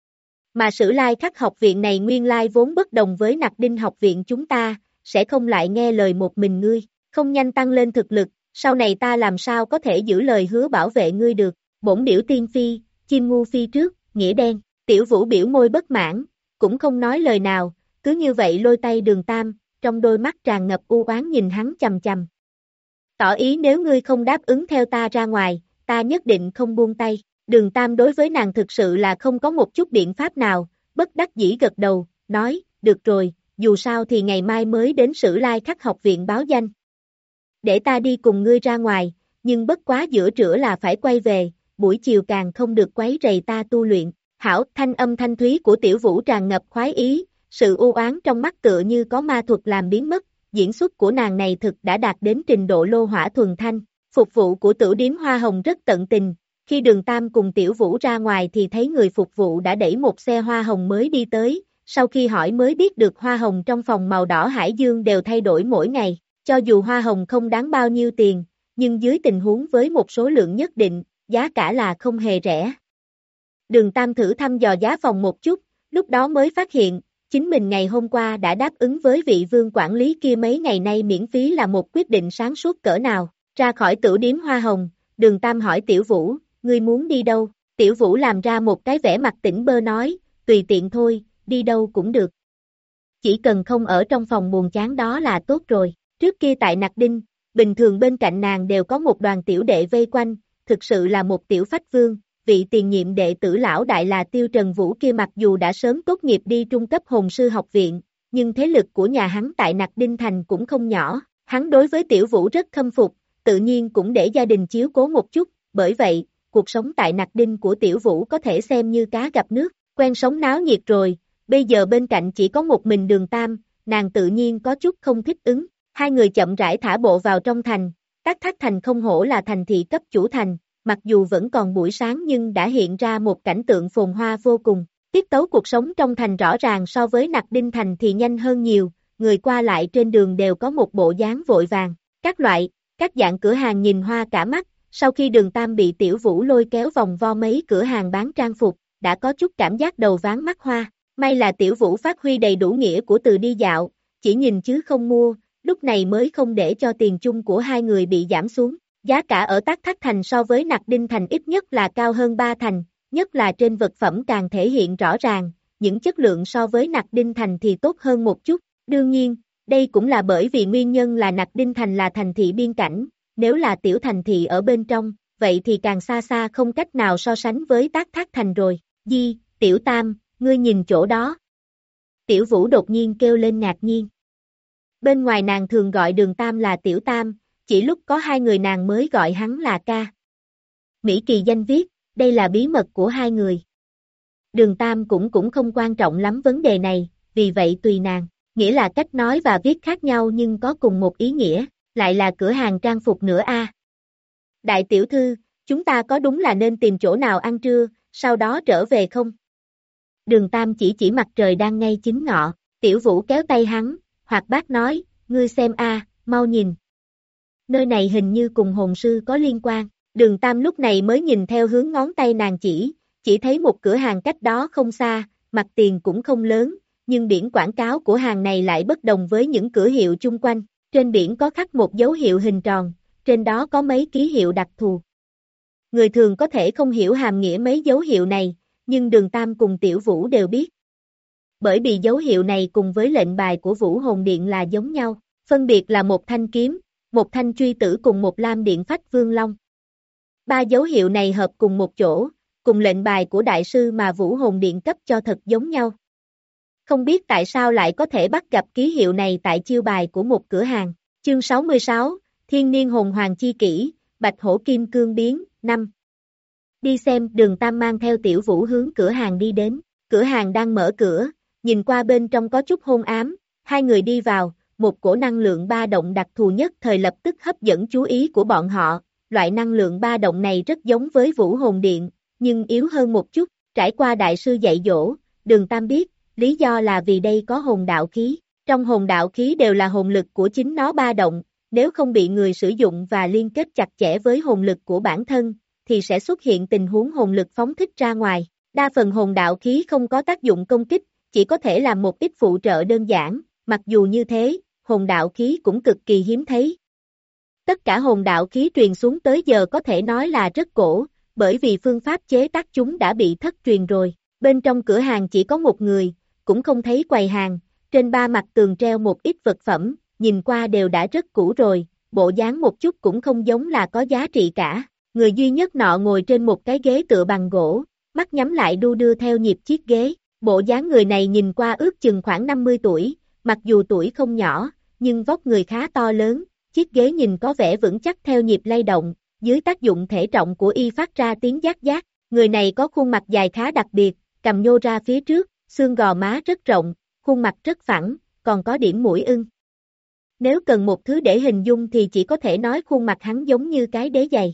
Mà Sử Lai Khắc học viện này nguyên lai vốn bất đồng với Nặc Đinh học viện chúng ta, sẽ không lại nghe lời một mình ngươi, không nhanh tăng lên thực lực, sau này ta làm sao có thể giữ lời hứa bảo vệ ngươi được, bổn điểu tiên phi. Chim ngu phi trước, nghĩa đen, Tiểu Vũ biểu môi bất mãn, cũng không nói lời nào, cứ như vậy lôi tay Đường Tam, trong đôi mắt tràn ngập u oán nhìn hắn chằm chằm. Tỏ ý nếu ngươi không đáp ứng theo ta ra ngoài, ta nhất định không buông tay. Đường Tam đối với nàng thực sự là không có một chút biện pháp nào, bất đắc dĩ gật đầu, nói, được rồi, dù sao thì ngày mai mới đến Sử Lai Khắc học viện báo danh. Để ta đi cùng ngươi ra ngoài, nhưng bất quá giữa trưa là phải quay về. buổi chiều càng không được quấy rầy ta tu luyện. Hảo, thanh âm thanh thúy của Tiểu Vũ tràn ngập khoái ý, sự u oán trong mắt tựa như có ma thuật làm biến mất, diễn xuất của nàng này thực đã đạt đến trình độ lô hỏa thuần thanh. Phục vụ của Tử Điếm Hoa Hồng rất tận tình, khi Đường Tam cùng Tiểu Vũ ra ngoài thì thấy người phục vụ đã đẩy một xe hoa hồng mới đi tới, sau khi hỏi mới biết được hoa hồng trong phòng màu đỏ hải dương đều thay đổi mỗi ngày, cho dù hoa hồng không đáng bao nhiêu tiền, nhưng dưới tình huống với một số lượng nhất định, giá cả là không hề rẻ. Đường Tam thử thăm dò giá phòng một chút, lúc đó mới phát hiện, chính mình ngày hôm qua đã đáp ứng với vị vương quản lý kia mấy ngày nay miễn phí là một quyết định sáng suốt cỡ nào. Ra khỏi Tử Điếm Hoa Hồng, Đường Tam hỏi Tiểu Vũ, ngươi muốn đi đâu? Tiểu Vũ làm ra một cái vẻ mặt tỉnh bơ nói, tùy tiện thôi, đi đâu cũng được. Chỉ cần không ở trong phòng buồn chán đó là tốt rồi. Trước kia tại Nặc Đinh, bình thường bên cạnh nàng đều có một đoàn tiểu đệ vây quanh, thực sự là một tiểu phách vương. Vị tiền nhiệm đệ tử lão đại là Tiêu Trần Vũ kia mặc dù đã sớm tốt nghiệp đi trung cấp hồn sư học viện, nhưng thế lực của nhà hắn tại Nặc Đinh Thành cũng không nhỏ. Hắn đối với Tiểu Vũ rất khâm phục, tự nhiên cũng để gia đình chiếu cố một chút, bởi vậy, cuộc sống tại Nặc Đinh của Tiểu Vũ có thể xem như cá gặp nước, quen sống náo nhiệt rồi, bây giờ bên cạnh chỉ có một mình Đường Tam, nàng tự nhiên có chút không thích ứng. Hai người chậm rãi thả bộ vào trong thành, Tắc Thác Thành không hổ là thành thị cấp chủ thành, mặc dù vẫn còn buổi sáng nhưng đã hiện ra một cảnh tượng phồn hoa vô cùng. Tiết tấu cuộc sống trong thành rõ ràng so với Nặc Đinh Thành thì nhanh hơn nhiều, người qua lại trên đường đều có một bộ dáng vội vàng, các loại, các dạng cửa hàng nhìn hoa cả mắt, sau khi Đường Tam bị Tiểu Vũ lôi kéo vòng vo mấy cửa hàng bán trang phục, đã có chút cảm giác đầu ván mắt hoa, may là Tiểu Vũ phát huy đầy đủ nghĩa của từ đi dạo, chỉ nhìn chứ không mua, lúc này mới không để cho tiền chung của hai người bị giảm xuống. Giá cả ở Tắc Thác Thành so với Nặc Đinh Thành ít nhất là cao hơn ba thành, nhất là trên vật phẩm càng thể hiện rõ ràng, những chất lượng so với Nặc Đinh Thành thì tốt hơn một chút. Đương nhiên, đây cũng là bởi vì nguyên nhân là Nặc Đinh Thành là thành thị biên cảnh, nếu là tiểu thành thị ở bên trong, vậy thì càng xa xa không cách nào so sánh với Tắc Thác Thành rồi. Di, Tiểu Tam, ngươi nhìn chỗ đó. Tiểu Vũ đột nhiên kêu lên ngạc nhiên. Bên ngoài nàng thường gọi Đường Tam là Tiểu Tam, chỉ lúc có hai người nàng mới gọi hắn là ca. Mỹ Kỳ danh viết, đây là bí mật của hai người. Đường Tam cũng cũng không quan trọng lắm vấn đề này, vì vậy tùy nàng, nghĩa là cách nói và viết khác nhau nhưng có cùng một ý nghĩa, lại là cửa hàng trang phục nữa a. Đại tiểu thư, chúng ta có đúng là nên tìm chỗ nào ăn trưa, sau đó trở về không? Đường Tam chỉ chỉ mặt trời đang ngay chính ngọ, Tiểu Vũ kéo tay hắn, hoặc bác nói, ngươi xem a, mau nhìn. Nơi này hình như cùng hồn sư có liên quan, Đường Tam lúc này mới nhìn theo hướng ngón tay nàng chỉ, chỉ thấy một cửa hàng cách đó không xa, mặt tiền cũng không lớn, nhưng biển quảng cáo của hàng này lại bất đồng với những cửa hiệu chung quanh, trên biển có khắc một dấu hiệu hình tròn, trên đó có mấy ký hiệu đặc thù. Người thường có thể không hiểu hàm nghĩa mấy dấu hiệu này, nhưng Đường Tam cùng Tiểu Vũ đều biết. Bởi vì dấu hiệu này cùng với lệnh bài của Vũ Hồn Điện là giống nhau, phân biệt là một thanh kiếm, một thanh truy tử cùng một lam điện phách vương long. Ba dấu hiệu này hợp cùng một chỗ, cùng lệnh bài của đại sư mà Vũ Hồn Điện cấp cho thật giống nhau. Không biết tại sao lại có thể bắt gặp ký hiệu này tại chiêu bài của một cửa hàng. Chương sáu mươi sáu, Thiên Niên Hồn Hoàng Chi Kỷ, Bạch Hổ Kim Cương Biến, năm. Đi xem, Đường Tam mang theo Tiểu Vũ hướng cửa hàng đi đến. Cửa hàng đang mở cửa, nhìn qua bên trong có chút hôn ám, hai người đi vào, một cổ năng lượng ba động đặc thù nhất thời lập tức hấp dẫn chú ý của bọn họ. Loại năng lượng ba động này rất giống với Vũ Hồn Điện, nhưng yếu hơn một chút. Trải qua đại sư dạy dỗ, Đường Tam biết, lý do là vì đây có hồn đạo khí. Trong hồn đạo khí đều là hồn lực của chính nó ba động, nếu không bị người sử dụng và liên kết chặt chẽ với hồn lực của bản thân, thì sẽ xuất hiện tình huống hồn lực phóng thích ra ngoài. Đa phần hồn đạo khí không có tác dụng công kích, chỉ có thể làm một ít phụ trợ đơn giản, mặc dù như thế, hồn đạo khí cũng cực kỳ hiếm thấy. Tất cả hồn đạo khí truyền xuống tới giờ có thể nói là rất cổ, bởi vì phương pháp chế tác chúng đã bị thất truyền rồi. Bên trong cửa hàng chỉ có một người, cũng không thấy quầy hàng, trên ba mặt tường treo một ít vật phẩm, nhìn qua đều đã rất cũ rồi, bộ dáng một chút cũng không giống là có giá trị cả. Người duy nhất nọ ngồi trên một cái ghế tựa bằng gỗ, mắt nhắm lại đu đưa theo nhịp chiếc ghế, bộ dáng người này nhìn qua ước chừng khoảng năm mươi tuổi, mặc dù tuổi không nhỏ, nhưng vóc người khá to lớn, chiếc ghế nhìn có vẻ vững chắc theo nhịp lay động, dưới tác dụng thể trọng của y phát ra tiếng giác giác. Người này có khuôn mặt dài khá đặc biệt, cằm nhô ra phía trước, xương gò má rất rộng, khuôn mặt rất phẳng, còn có điểm mũi ưng. Nếu cần một thứ để hình dung thì chỉ có thể nói khuôn mặt hắn giống như cái đế giày.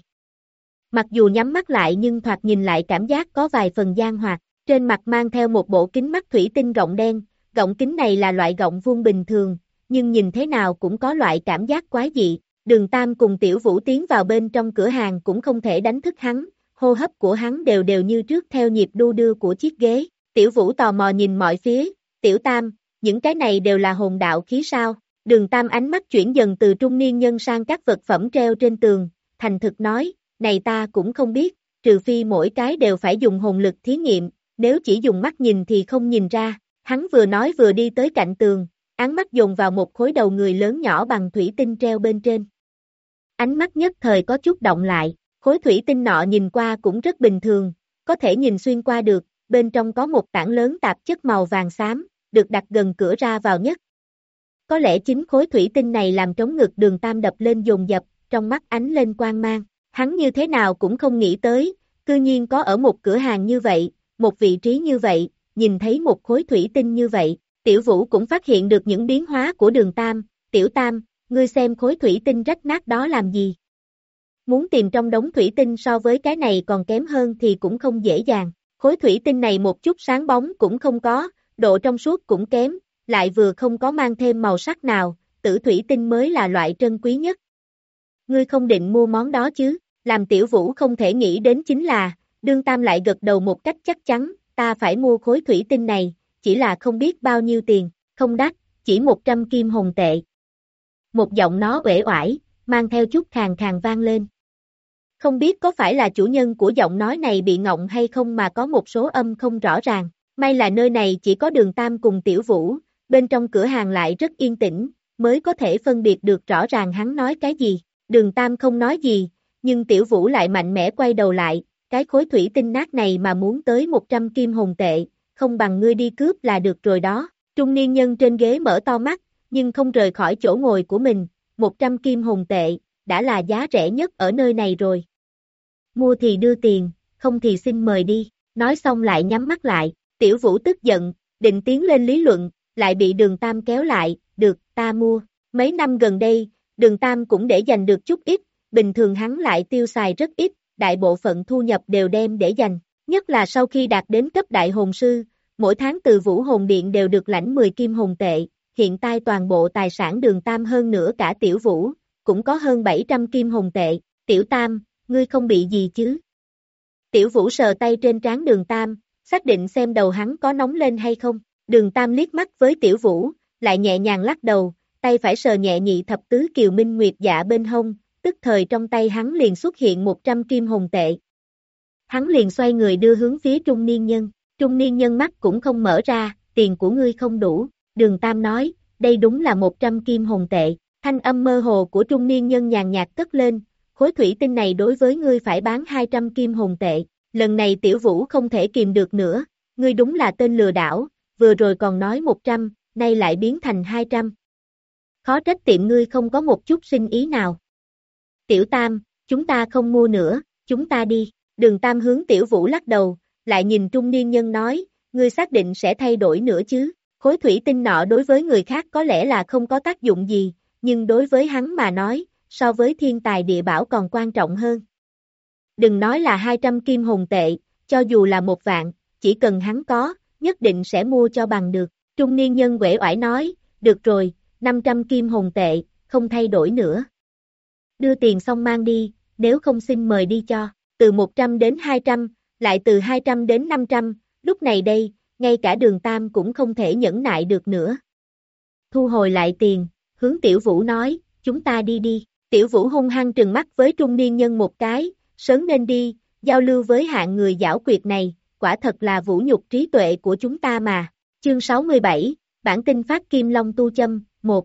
Mặc dù nhắm mắt lại nhưng thoạt nhìn lại cảm giác có vài phần gian hoạt, trên mặt mang theo một bộ kính mắt thủy tinh gọng đen, gọng kính này là loại gọng vuông bình thường, nhưng nhìn thế nào cũng có loại cảm giác quái dị. Đường Tam cùng Tiểu Vũ tiến vào bên trong cửa hàng cũng không thể đánh thức hắn, hô hấp của hắn đều đều như trước theo nhịp đu đưa của chiếc ghế. Tiểu Vũ tò mò nhìn mọi phía, Tiểu Tam, những cái này đều là hồn đạo khí sao? Đường Tam ánh mắt chuyển dần từ trung niên nhân sang các vật phẩm treo trên tường, thành thực nói, này ta cũng không biết, trừ phi mỗi cái đều phải dùng hồn lực thí nghiệm, nếu chỉ dùng mắt nhìn thì không nhìn ra. Hắn vừa nói vừa đi tới cạnh tường, ánh mắt dồn vào một khối đầu người lớn nhỏ bằng thủy tinh treo bên trên. Ánh mắt nhất thời có chút động lại, khối thủy tinh nọ nhìn qua cũng rất bình thường, có thể nhìn xuyên qua được, bên trong có một tảng lớn tạp chất màu vàng xám, được đặt gần cửa ra vào nhất. Có lẽ chính khối thủy tinh này làm trống ngực Đường Tam đập lên dồn dập, trong mắt ánh lên quang mang, hắn như thế nào cũng không nghĩ tới, cư nhiên có ở một cửa hàng như vậy, một vị trí như vậy, nhìn thấy một khối thủy tinh như vậy. Tiểu Vũ cũng phát hiện được những biến hóa của Đường Tam, Tiểu Tam, ngươi xem khối thủy tinh rách nát đó làm gì? Muốn tìm trong đống thủy tinh so với cái này còn kém hơn thì cũng không dễ dàng, khối thủy tinh này một chút sáng bóng cũng không có, độ trong suốt cũng kém, lại vừa không có mang thêm màu sắc nào, tử thủy tinh mới là loại trân quý nhất. Ngươi không định mua món đó chứ? Làm Tiểu Vũ không thể nghĩ đến chính là, Đường Tam lại gật đầu một cách chắc chắn, ta phải mua khối thủy tinh này, chỉ là không biết bao nhiêu tiền, không đắt, chỉ một trăm kim hồn tệ. Một giọng nó uể oải, mang theo chút khàn khàn vang lên. Không biết có phải là chủ nhân của giọng nói này bị ngọng hay không mà có một số âm không rõ ràng, may là nơi này chỉ có Đường Tam cùng Tiểu Vũ, bên trong cửa hàng lại rất yên tĩnh, mới có thể phân biệt được rõ ràng hắn nói cái gì. Đường Tam không nói gì, nhưng Tiểu Vũ lại mạnh mẽ quay đầu lại, cái khối thủy tinh nát này mà muốn tới một trăm kim hồn tệ, không bằng ngươi đi cướp là được rồi đó. Trung niên nhân trên ghế mở to mắt, nhưng không rời khỏi chỗ ngồi của mình, một trăm kim hồn tệ, đã là giá rẻ nhất ở nơi này rồi. Mua thì đưa tiền, không thì xin mời đi, nói xong lại nhắm mắt lại, Tiểu Vũ tức giận, định tiến lên lý luận, lại bị Đường Tam kéo lại, được, ta mua. Mấy năm gần đây, Đường Tam cũng để dành được chút ít, bình thường hắn lại tiêu xài rất ít, đại bộ phận thu nhập đều đem để dành, nhất là sau khi đạt đến cấp đại hồn sư, mỗi tháng từ Vũ Hồn Điện đều được lãnh mười kim hồn tệ, hiện tại toàn bộ tài sản Đường Tam hơn nữa cả Tiểu Vũ, cũng có hơn bảy trăm kim hồn tệ. Tiểu Tam, ngươi không bị gì chứ? Tiểu Vũ sờ tay trên trán Đường Tam, xác định xem đầu hắn có nóng lên hay không. Đường Tam liếc mắt với Tiểu Vũ, lại nhẹ nhàng lắc đầu, tay phải sờ nhẹ nhị thập tứ kiều minh nguyệt dạ bên hông, tức thời trong tay hắn liền xuất hiện một trăm kim hồn tệ. Hắn liền xoay người đưa hướng phía trung niên nhân, trung niên nhân mắt cũng không mở ra, tiền của ngươi không đủ. Đường Tam nói, đây đúng là một trăm kim hồn tệ. Thanh âm mơ hồ của trung niên nhân nhàn nhạt cất lên, khối thủy tinh này đối với ngươi phải bán hai trăm kim hồn tệ. Lần này Tiểu Vũ không thể kìm được nữa, ngươi đúng là tên lừa đảo, vừa rồi còn nói một trăm, nay lại biến thành hai trăm. Khó trách tiệm ngươi không có một chút sinh ý nào. Tiểu Tam, chúng ta không mua nữa, chúng ta đi. Đường Tam hướng Tiểu Vũ lắc đầu, lại nhìn trung niên nhân nói, ngươi xác định sẽ thay đổi nữa chứ? Khối thủy tinh nọ đối với người khác có lẽ là không có tác dụng gì, nhưng đối với hắn mà nói, so với thiên tài địa bảo còn quan trọng hơn. Đừng nói là hai trăm kim hồn tệ, cho dù là một vạn, chỉ cần hắn có, nhất định sẽ mua cho bằng được. Trung niên nhân uể oải nói, được rồi, năm trăm kim hồn tệ, không thay đổi nữa. Đưa tiền xong mang đi, nếu không xin mời đi cho, từ một trăm đến hai trăm, lại từ hai trăm đến năm trăm, lúc này đây, ngay cả Đường Tam cũng không thể nhẫn nại được nữa. Thu hồi lại tiền, hướng Tiểu Vũ nói, chúng ta đi đi. Tiểu Vũ hung hăng trừng mắt với trung niên nhân một cái, sớm nên đi, giao lưu với hạng người giảo quyệt này, quả thật là vũ nhục trí tuệ của chúng ta mà. Chương sáu mươi bảy, bản tin phát Kim Long tu châm, một.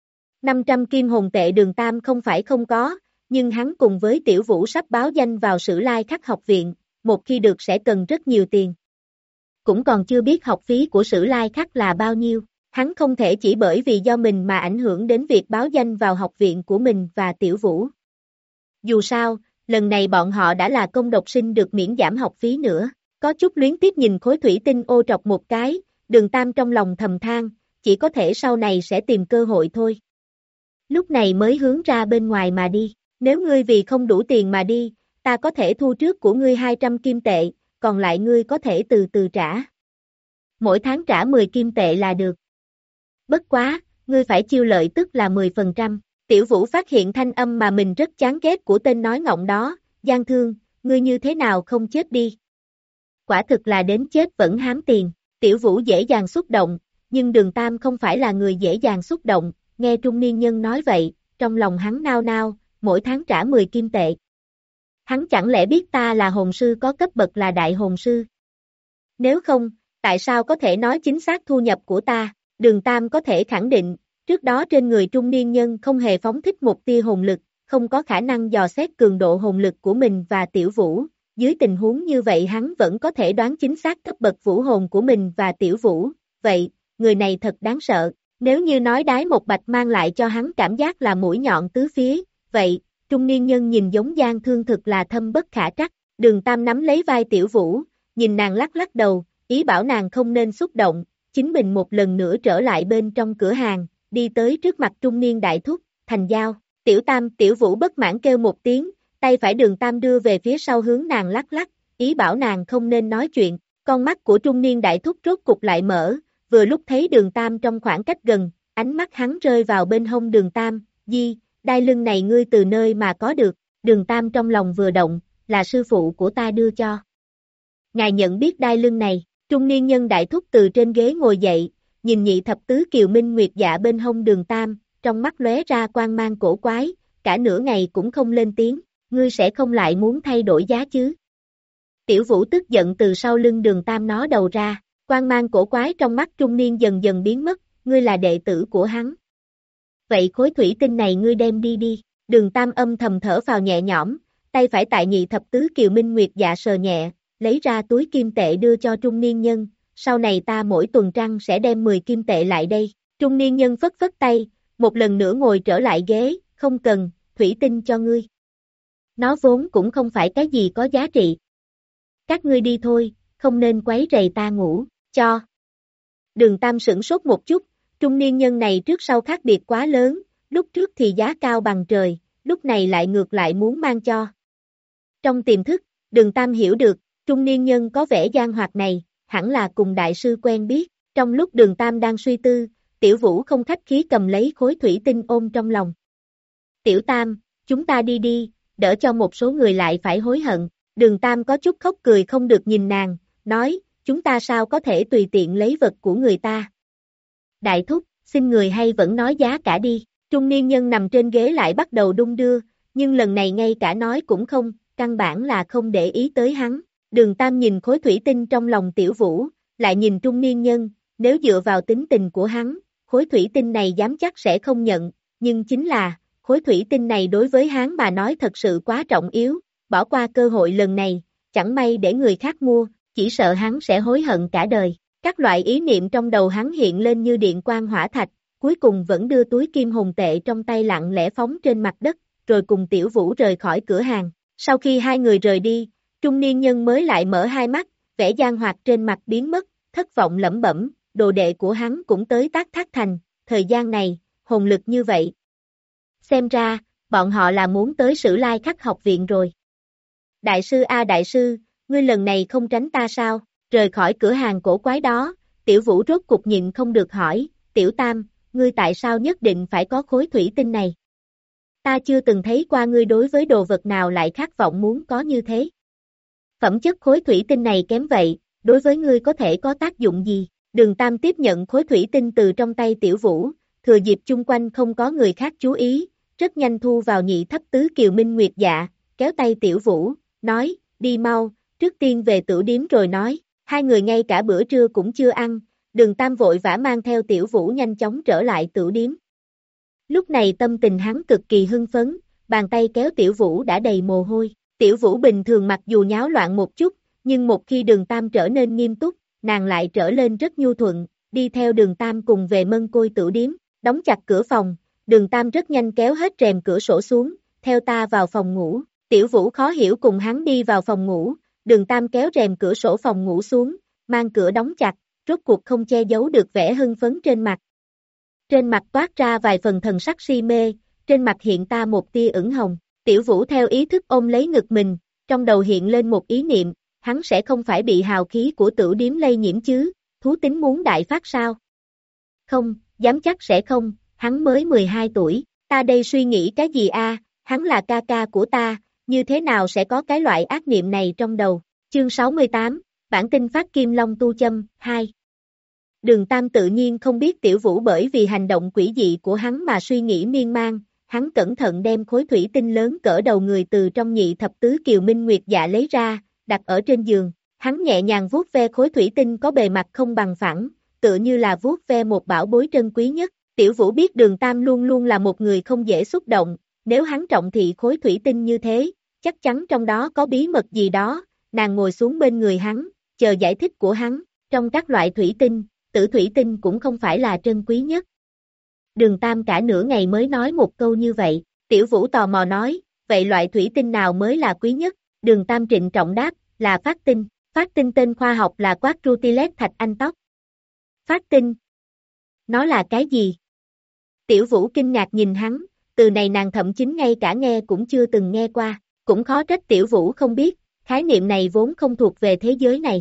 năm trăm kim hồn tệ Đường Tam không phải không có, nhưng hắn cùng với Tiểu Vũ sắp báo danh vào Sử Lai Khắc học viện, một khi được sẽ cần rất nhiều tiền. Cũng còn chưa biết học phí của Sử Lai Khắc là bao nhiêu, hắn không thể chỉ bởi vì do mình mà ảnh hưởng đến việc báo danh vào học viện của mình và Tiểu Vũ. Dù sao, lần này bọn họ đã là công độc sinh được miễn giảm học phí nữa. Có chút luyến tiếc nhìn khối thủy tinh ô trọc một cái, Đường Tam trong lòng thầm than, chỉ có thể sau này sẽ tìm cơ hội thôi. Lúc này mới hướng ra bên ngoài mà đi, nếu ngươi vì không đủ tiền mà đi, ta có thể thu trước của ngươi hai trăm kim tệ, còn lại ngươi có thể từ từ trả. Mỗi tháng trả mười kim tệ là được. Bất quá, ngươi phải chiêu lợi tức là mười phần trăm. Tiểu Vũ phát hiện thanh âm mà mình rất chán ghét của tên nói ngọng đó, Giang Thương, ngươi như thế nào không chết đi. Quả thực là đến chết vẫn hám tiền. Tiểu Vũ dễ dàng xúc động, nhưng Đường Tam không phải là người dễ dàng xúc động, nghe trung niên nhân nói vậy, trong lòng hắn nao nao, mỗi tháng trả mười kim tệ. Hắn chẳng lẽ biết ta là hồn sư có cấp bậc là đại hồn sư? Nếu không, tại sao có thể nói chính xác thu nhập của ta? Đường Tam có thể khẳng định, trước đó trên người trung niên nhân không hề phóng thích một tia hồn lực, không có khả năng dò xét cường độ hồn lực của mình và Tiểu Vũ. Dưới tình huống như vậy hắn vẫn có thể đoán chính xác cấp bậc vũ hồn của mình và Tiểu Vũ. Vậy, người này thật đáng sợ. Nếu như nói đái một bạch mang lại cho hắn cảm giác là mũi nhọn tứ phía, vậy, trung niên nhân nhìn giống Giang Thương thực là thâm bất khả trắc. Đường Tam nắm lấy vai Tiểu Vũ, nhìn nàng lắc lắc đầu, ý bảo nàng không nên xúc động, chính mình một lần nữa trở lại bên trong cửa hàng, đi tới trước mặt trung niên đại thúc, thành giao. Tiểu Tam, Tiểu Vũ bất mãn kêu một tiếng, tay phải Đường Tam đưa về phía sau hướng nàng lắc lắc, ý bảo nàng không nên nói chuyện. Con mắt của trung niên đại thúc rốt cục lại mở, vừa lúc thấy Đường Tam trong khoảng cách gần, ánh mắt hắn rơi vào bên hông Đường Tam, di, đai lưng này ngươi từ nơi mà có được. Đường Tam trong lòng vừa động, là sư phụ của ta đưa cho. Ngài nhận biết đai lưng này, trung niên nhân đại thúc từ trên ghế ngồi dậy, nhìn nhị thập tứ kiều minh nguyệt dạ bên hông Đường Tam, trong mắt lóe ra quang mang cổ quái, cả nửa ngày cũng không lên tiếng, ngươi sẽ không lại muốn thay đổi giá chứ. Tiểu Vũ tức giận từ sau lưng Đường Tam nó đầu ra, quang mang cổ quái trong mắt trung niên dần dần biến mất, ngươi là đệ tử của hắn. Vậy khối thủy tinh này ngươi đem đi đi. Đường Tam âm thầm thở phào nhẹ nhõm, tay phải tại nhị thập tứ kiều minh nguyệt dạ sờ nhẹ, lấy ra túi kim tệ đưa cho trung niên nhân, sau này ta mỗi tuần trăng sẽ đem mười kim tệ lại đây. Trung niên nhân phất phất tay, một lần nữa ngồi trở lại ghế, không cần, thủy tinh cho ngươi. Nó vốn cũng không phải cái gì có giá trị. Các ngươi đi thôi, không nên quấy rầy ta ngủ, cho. Đường Tam sửng sốt một chút, trung niên nhân này trước sau khác biệt quá lớn, lúc trước thì giá cao bằng trời, lúc này lại ngược lại muốn mang cho. Trong tiềm thức, Đường Tam hiểu được, trung niên nhân có vẻ gian hoạt này, hẳn là cùng đại sư quen biết. Trong lúc Đường Tam đang suy tư, Tiểu Vũ không khách khí cầm lấy khối thủy tinh ôm trong lòng. Tiểu Tam, chúng ta đi đi, đỡ cho một số người lại phải hối hận. Đường Tam có chút khóc cười không được nhìn nàng, nói, chúng ta sao có thể tùy tiện lấy vật của người ta. Đại thúc, xin người hay vẫn nói giá cả đi. Trung niên nhân nằm trên ghế lại bắt đầu đung đưa, nhưng lần này ngay cả nói cũng không, căn bản là không để ý tới hắn. Đường Tam nhìn khối thủy tinh trong lòng Tiểu Vũ, lại nhìn trung niên nhân, nếu dựa vào tính tình của hắn, khối thủy tinh này dám chắc sẽ không nhận, nhưng chính là, khối thủy tinh này đối với hắn mà nói thật sự quá trọng yếu, bỏ qua cơ hội lần này, chẳng may để người khác mua, chỉ sợ hắn sẽ hối hận cả đời. Các loại ý niệm trong đầu hắn hiện lên như điện quang hỏa thạch, cuối cùng vẫn đưa túi kim hồn tệ trong tay lặng lẽ phóng trên mặt đất, rồi cùng Tiểu Vũ rời khỏi cửa hàng. Sau khi hai người rời đi, trung niên nhân mới lại mở hai mắt, vẻ gian hoạt trên mặt biến mất, thất vọng lẩm bẩm, đồ đệ của hắn cũng tới Tác Thác Thành, thời gian này, hồn lực như vậy. Xem ra, bọn họ là muốn tới Sử Lai Khắc học viện rồi. Đại sư a đại sư, ngươi lần này không tránh ta sao? Rời khỏi cửa hàng cổ quái đó, Tiểu Vũ rốt cục nhịn không được hỏi, Tiểu Tam, ngươi tại sao nhất định phải có khối thủy tinh này? Ta chưa từng thấy qua ngươi đối với đồ vật nào lại khát vọng muốn có như thế. Phẩm chất khối thủy tinh này kém vậy, đối với ngươi có thể có tác dụng gì? Đường Tam tiếp nhận khối thủy tinh từ trong tay Tiểu Vũ, thừa dịp chung quanh không có người khác chú ý, rất nhanh thu vào nhị thấp tứ kiều minh nguyệt dạ, kéo tay Tiểu Vũ, nói, đi mau, trước tiên về tửu điếm rồi nói. Hai người ngay cả bữa trưa cũng chưa ăn, Đường Tam vội vã mang theo Tiểu Vũ nhanh chóng trở lại tửu điếm. Lúc này tâm tình hắn cực kỳ hưng phấn, bàn tay kéo Tiểu Vũ đã đầy mồ hôi. Tiểu Vũ bình thường mặc dù nháo loạn một chút, nhưng một khi Đường Tam trở nên nghiêm túc, nàng lại trở lên rất nhu thuận, đi theo Đường Tam cùng về Mân Côi tửu điếm, đóng chặt cửa phòng, Đường Tam rất nhanh kéo hết rèm cửa sổ xuống, theo ta vào phòng ngủ. Tiểu Vũ khó hiểu cùng hắn đi vào phòng ngủ, Đường Tam kéo rèm cửa sổ phòng ngủ xuống, mang cửa đóng chặt, rốt cuộc không che giấu được vẻ hưng phấn trên mặt. Trên mặt toát ra vài phần thần sắc si mê, trên mặt hiện ta một tia ửng hồng. Tiểu Vũ theo ý thức ôm lấy ngực mình, trong đầu hiện lên một ý niệm, hắn sẽ không phải bị hào khí của Tửu Điếm lây nhiễm chứ, thú tính muốn đại phát sao? Không, dám chắc sẽ không, hắn mới mười hai tuổi, ta đây suy nghĩ cái gì a? Hắn là ca ca của ta, như thế nào sẽ có cái loại ác niệm này trong đầu? Chương sáu mươi tám, bản tin phát Kim Long tu châm, hai. Đường Tam tự nhiên không biết Tiểu Vũ bởi vì hành động quỷ dị của hắn mà suy nghĩ miên man, hắn cẩn thận đem khối thủy tinh lớn cỡ đầu người từ trong nhị thập tứ kiều minh nguyệt dạ lấy ra, đặt ở trên giường, hắn nhẹ nhàng vuốt ve khối thủy tinh có bề mặt không bằng phẳng, tựa như là vuốt ve một bảo bối trân quý nhất. Tiểu Vũ biết Đường Tam luôn luôn là một người không dễ xúc động, nếu hắn trọng thị khối thủy tinh như thế, chắc chắn trong đó có bí mật gì đó, nàng ngồi xuống bên người hắn, chờ giải thích của hắn, trong các loại thủy tinh, tử thủy tinh cũng không phải là trân quý nhất. Đường Tam cả nửa ngày mới nói một câu như vậy, Tiểu Vũ tò mò nói, vậy loại thủy tinh nào mới là quý nhất? Đường Tam trịnh trọng đáp, là phát tinh, phát tinh tên khoa học là Quadrutilet thạch anh tóc. Phát tinh? Nó là cái gì? Tiểu Vũ kinh ngạc nhìn hắn, từ này nàng thậm chí ngay cả nghe cũng chưa từng nghe qua, cũng khó trách Tiểu Vũ không biết, khái niệm này vốn không thuộc về thế giới này,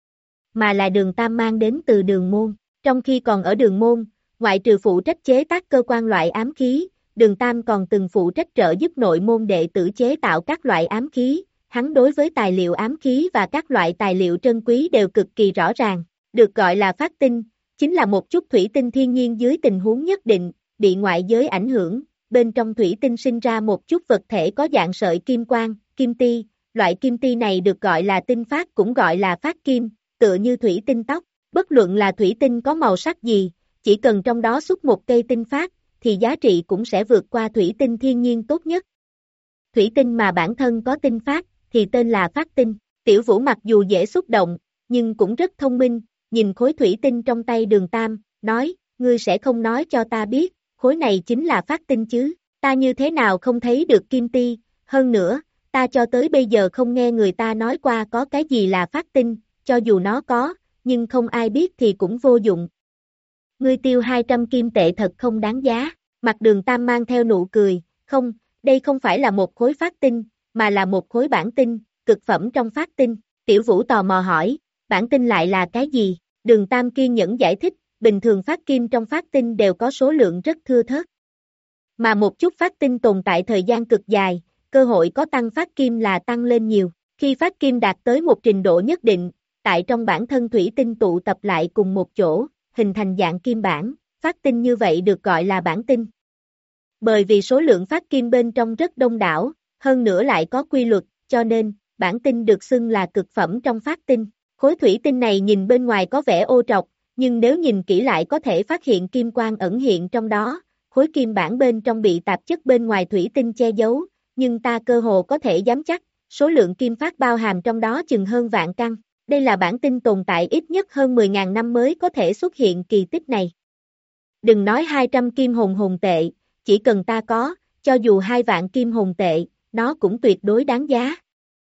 mà là Đường Tam mang đến từ Đường Môn, trong khi còn ở Đường Môn, ngoại trừ phụ trách chế tác cơ quan loại ám khí, Đường Tam còn từng phụ trách trợ giúp nội môn đệ tử chế tạo các loại ám khí, hắn đối với tài liệu ám khí và các loại tài liệu trân quý đều cực kỳ rõ ràng, được gọi là phát tinh, chính là một chút thủy tinh thiên nhiên dưới tình huống nhất định, bị ngoại giới ảnh hưởng, bên trong thủy tinh sinh ra một chút vật thể có dạng sợi kim quang, kim ti, loại kim ti này được gọi là tinh phát cũng gọi là phát kim, tựa như thủy tinh tóc, bất luận là thủy tinh có màu sắc gì, chỉ cần trong đó xuất một cây tinh phát, thì giá trị cũng sẽ vượt qua thủy tinh thiên nhiên tốt nhất. Thủy tinh mà bản thân có tinh phát, thì tên là phát tinh. Tiểu Vũ mặc dù dễ xúc động, nhưng cũng rất thông minh, nhìn khối thủy tinh trong tay Đường Tam, nói, ngươi sẽ không nói cho ta biết, khối này chính là phát tinh chứ, ta như thế nào không thấy được kim ti, hơn nữa, ta cho tới bây giờ không nghe người ta nói qua có cái gì là phát tinh, cho dù nó có, nhưng không ai biết thì cũng vô dụng. Ngươi tiêu hai trăm kim tệ thật không đáng giá, mặt Đường Tam mang theo nụ cười, không, đây không phải là một khối phát tinh, mà là một khối bản tinh, cực phẩm trong phát tinh. Tiểu Vũ tò mò hỏi, bản tinh lại là cái gì? Đường Tam kiên nhẫn giải thích, bình thường phát kim trong phát tinh đều có số lượng rất thưa thớt. Mà một chút phát tinh tồn tại thời gian cực dài, cơ hội có tăng phát kim là tăng lên nhiều. Khi phát kim đạt tới một trình độ nhất định, tại trong bản thân thủy tinh tụ tập lại cùng một chỗ, hình thành dạng kim bản, phát tinh như vậy được gọi là bản tinh. Bởi vì số lượng phát kim bên trong rất đông đảo, hơn nữa lại có quy luật, cho nên, bản tinh được xưng là cực phẩm trong phát tinh. Khối thủy tinh này nhìn bên ngoài có vẻ ô trọc, nhưng nếu nhìn kỹ lại có thể phát hiện kim quang ẩn hiện trong đó, khối kim bản bên trong bị tạp chất bên ngoài thủy tinh che giấu, nhưng ta cơ hồ có thể dám chắc, số lượng kim phát bao hàm trong đó chừng hơn vạn căn. Đây là bản tinh tồn tại ít nhất hơn mười nghìn năm mới có thể xuất hiện kỳ tích này. Đừng nói hai trăm kim hồn hồn tệ, chỉ cần ta có, cho dù hai vạn kim hồn tệ, nó cũng tuyệt đối đáng giá.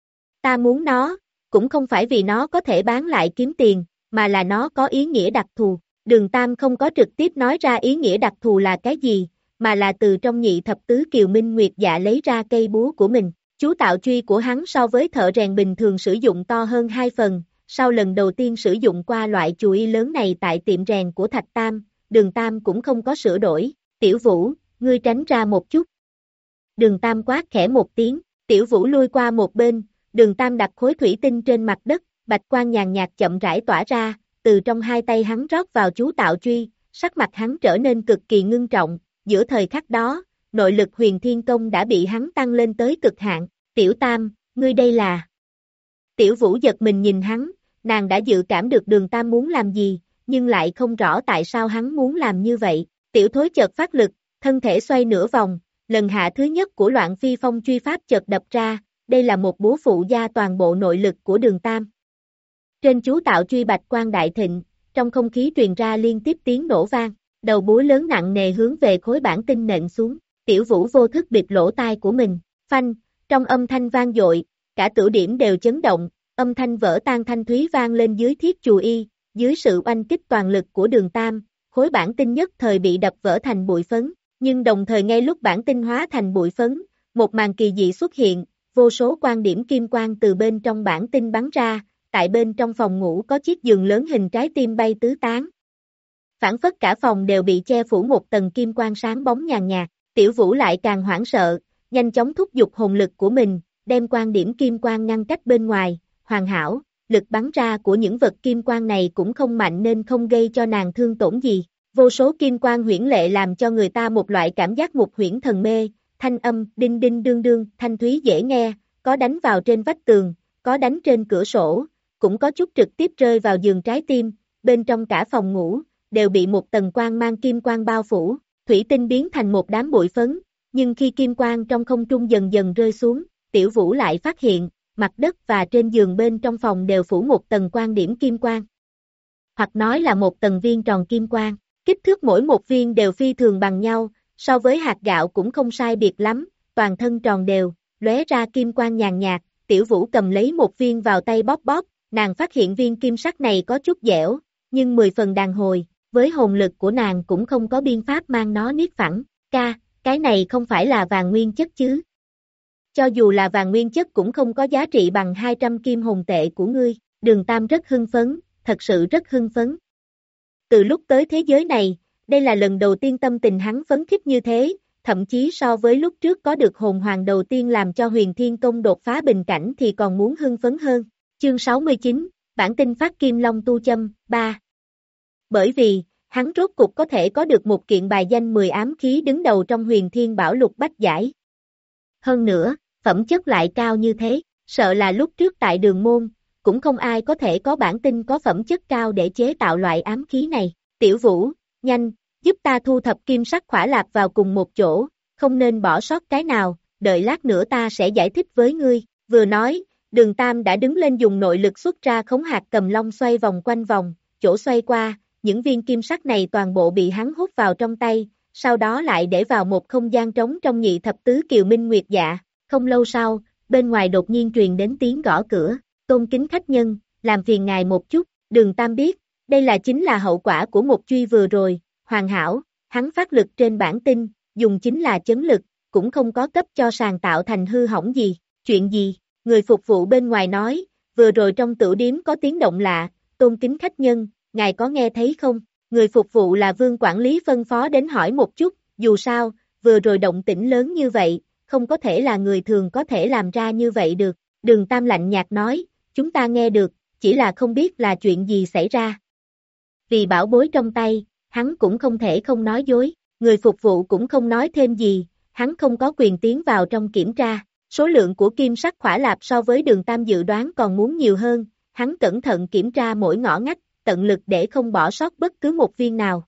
Ta muốn nó, cũng không phải vì nó có thể bán lại kiếm tiền, mà là nó có ý nghĩa đặc thù. Đường Tam không có trực tiếp nói ra ý nghĩa đặc thù là cái gì, mà là từ trong nhị thập tứ kiều minh nguyệt dạ lấy ra cây búa của mình. Chú tạo truy của hắn so với thợ rèn bình thường sử dụng to hơn hai phần, sau lần đầu tiên sử dụng qua loại chùy lớn này tại tiệm rèn của Thạch Tam, Đường Tam cũng không có sửa đổi. Tiểu Vũ, ngươi tránh ra một chút. Đường Tam quát khẽ một tiếng, Tiểu Vũ lui qua một bên, Đường Tam đặt khối thủy tinh trên mặt đất, bạch quang nhàn nhạt chậm rãi tỏa ra, từ trong hai tay hắn rót vào chú tạo truy, sắc mặt hắn trở nên cực kỳ ngưng trọng, giữa thời khắc đó, nội lực huyền thiên công đã bị hắn tăng lên tới cực hạn. Tiểu Tam, ngươi đây là... Tiểu Vũ giật mình nhìn hắn, nàng đã dự cảm được Đường Tam muốn làm gì, nhưng lại không rõ tại sao hắn muốn làm như vậy. Tiểu Thối chợt phát lực, thân thể xoay nửa vòng, lần hạ thứ nhất của Loạn Phi Phong truy pháp chợt đập ra, đây là một búa phụ gia toàn bộ nội lực của Đường Tam. Trên chú tạo truy bạch quang đại thịnh, trong không khí truyền ra liên tiếp tiếng nổ vang, đầu búa lớn nặng nề hướng về khối bản tinh nện xuống. Tiểu Vũ vô thức bịt lỗ tai của mình, phanh, Trong âm thanh vang dội, cả tử điểm đều chấn động, âm thanh vỡ tan thanh thúy vang lên dưới thiết chù y, dưới sự oanh kích toàn lực của Đường Tam, khối bản tinh nhất thời bị đập vỡ thành bụi phấn, nhưng đồng thời ngay lúc bản tinh hóa thành bụi phấn, một màn kỳ dị xuất hiện, vô số quan điểm kim quang từ bên trong bản tinh bắn ra, tại bên trong phòng ngủ có chiếc giường lớn hình trái tim bay tứ tán. Phản phất cả phòng đều bị che phủ một tầng kim quang sáng bóng nhàn nhạt, Tiểu Vũ lại càng hoảng sợ, nhanh chóng thúc giục hồn lực của mình, đem quan điểm kim quang ngăn cách bên ngoài, hoàn hảo, lực bắn ra của những vật kim quang này cũng không mạnh nên không gây cho nàng thương tổn gì. Vô số kim quang huyễn lệ làm cho người ta một loại cảm giác mục huyễn thần mê, thanh âm đinh đinh đương đương, thanh thúy dễ nghe, có đánh vào trên vách tường, có đánh trên cửa sổ, cũng có chút trực tiếp rơi vào giường trái tim, bên trong cả phòng ngủ, đều bị một tầng quang mang kim quang bao phủ, thủy tinh biến thành một đám bụi phấn, nhưng khi kim quang trong không trung dần dần rơi xuống, Tiểu Vũ lại phát hiện, mặt đất và trên giường bên trong phòng đều phủ một tầng quang điểm kim quang. Hoặc nói là một tầng viên tròn kim quang, kích thước mỗi một viên đều phi thường bằng nhau, so với hạt gạo cũng không sai biệt lắm, toàn thân tròn đều, lóe ra kim quang nhàn nhạt, Tiểu Vũ cầm lấy một viên vào tay bóp bóp, nàng phát hiện viên kim sắc này có chút dẻo, nhưng mười phần đàn hồi, với hồn lực của nàng cũng không có biện pháp mang nó niết phẳng, ca, cái này không phải là vàng nguyên chất chứ? Cho dù là vàng nguyên chất cũng không có giá trị bằng hai trăm kim hồn tệ của ngươi, Đường Tam rất hưng phấn, thật sự rất hưng phấn. Từ lúc tới thế giới này, đây là lần đầu tiên tâm tình hắn phấn khích như thế, thậm chí so với lúc trước có được hồn hoàng đầu tiên làm cho Huyền Thiên Công đột phá bình cảnh thì còn muốn hưng phấn hơn. Chương sáu mươi chín, Bản tinh phát Kim Long tu châm, ba. Bởi vì, hắn rốt cục có thể có được một kiện bài danh mười ám khí đứng đầu trong Huyền Thiên Bảo Lục Bách Giải. Hơn nữa, phẩm chất lại cao như thế, sợ là lúc trước tại Đường Môn, cũng không ai có thể có bản tinh có phẩm chất cao để chế tạo loại ám khí này. Tiểu Vũ, nhanh, giúp ta thu thập kim sắc khỏa lạp vào cùng một chỗ, không nên bỏ sót cái nào, đợi lát nữa ta sẽ giải thích với ngươi. Vừa nói, Đường Tam đã đứng lên dùng nội lực xuất ra khống hạt cầm long xoay vòng quanh vòng, chỗ xoay qua, những viên kim sắc này toàn bộ bị hắn hút vào trong tay, sau đó lại để vào một không gian trống trong nhị thập tứ kiều minh nguyệt dạ. Không lâu sau, bên ngoài đột nhiên truyền đến tiếng gõ cửa, tôn kính khách nhân, làm phiền ngài một chút, Đường Tam biết, đây là chính là hậu quả của một truy vừa rồi, hoàn hảo, hắn phát lực trên bản tinh, dùng chính là chấn lực, cũng không có cấp cho sàn tạo thành hư hỏng gì, chuyện gì, người phục vụ bên ngoài nói, vừa rồi trong tửu điếm có tiếng động lạ, tôn kính khách nhân, ngài có nghe thấy không, người phục vụ là Vương quản lý phân phó đến hỏi một chút, dù sao, vừa rồi động tĩnh lớn như vậy, không có thể là người thường có thể làm ra như vậy được, Đường Tam lạnh nhạt nói, chúng ta nghe được, chỉ là không biết là chuyện gì xảy ra. Vì bảo bối trong tay, hắn cũng không thể không nói dối, người phục vụ cũng không nói thêm gì, hắn không có quyền tiến vào trong kiểm tra, số lượng của kim sắc khỏa lạp so với Đường Tam dự đoán còn muốn nhiều hơn, hắn cẩn thận kiểm tra mỗi ngõ ngách, tận lực để không bỏ sót bất cứ một viên nào.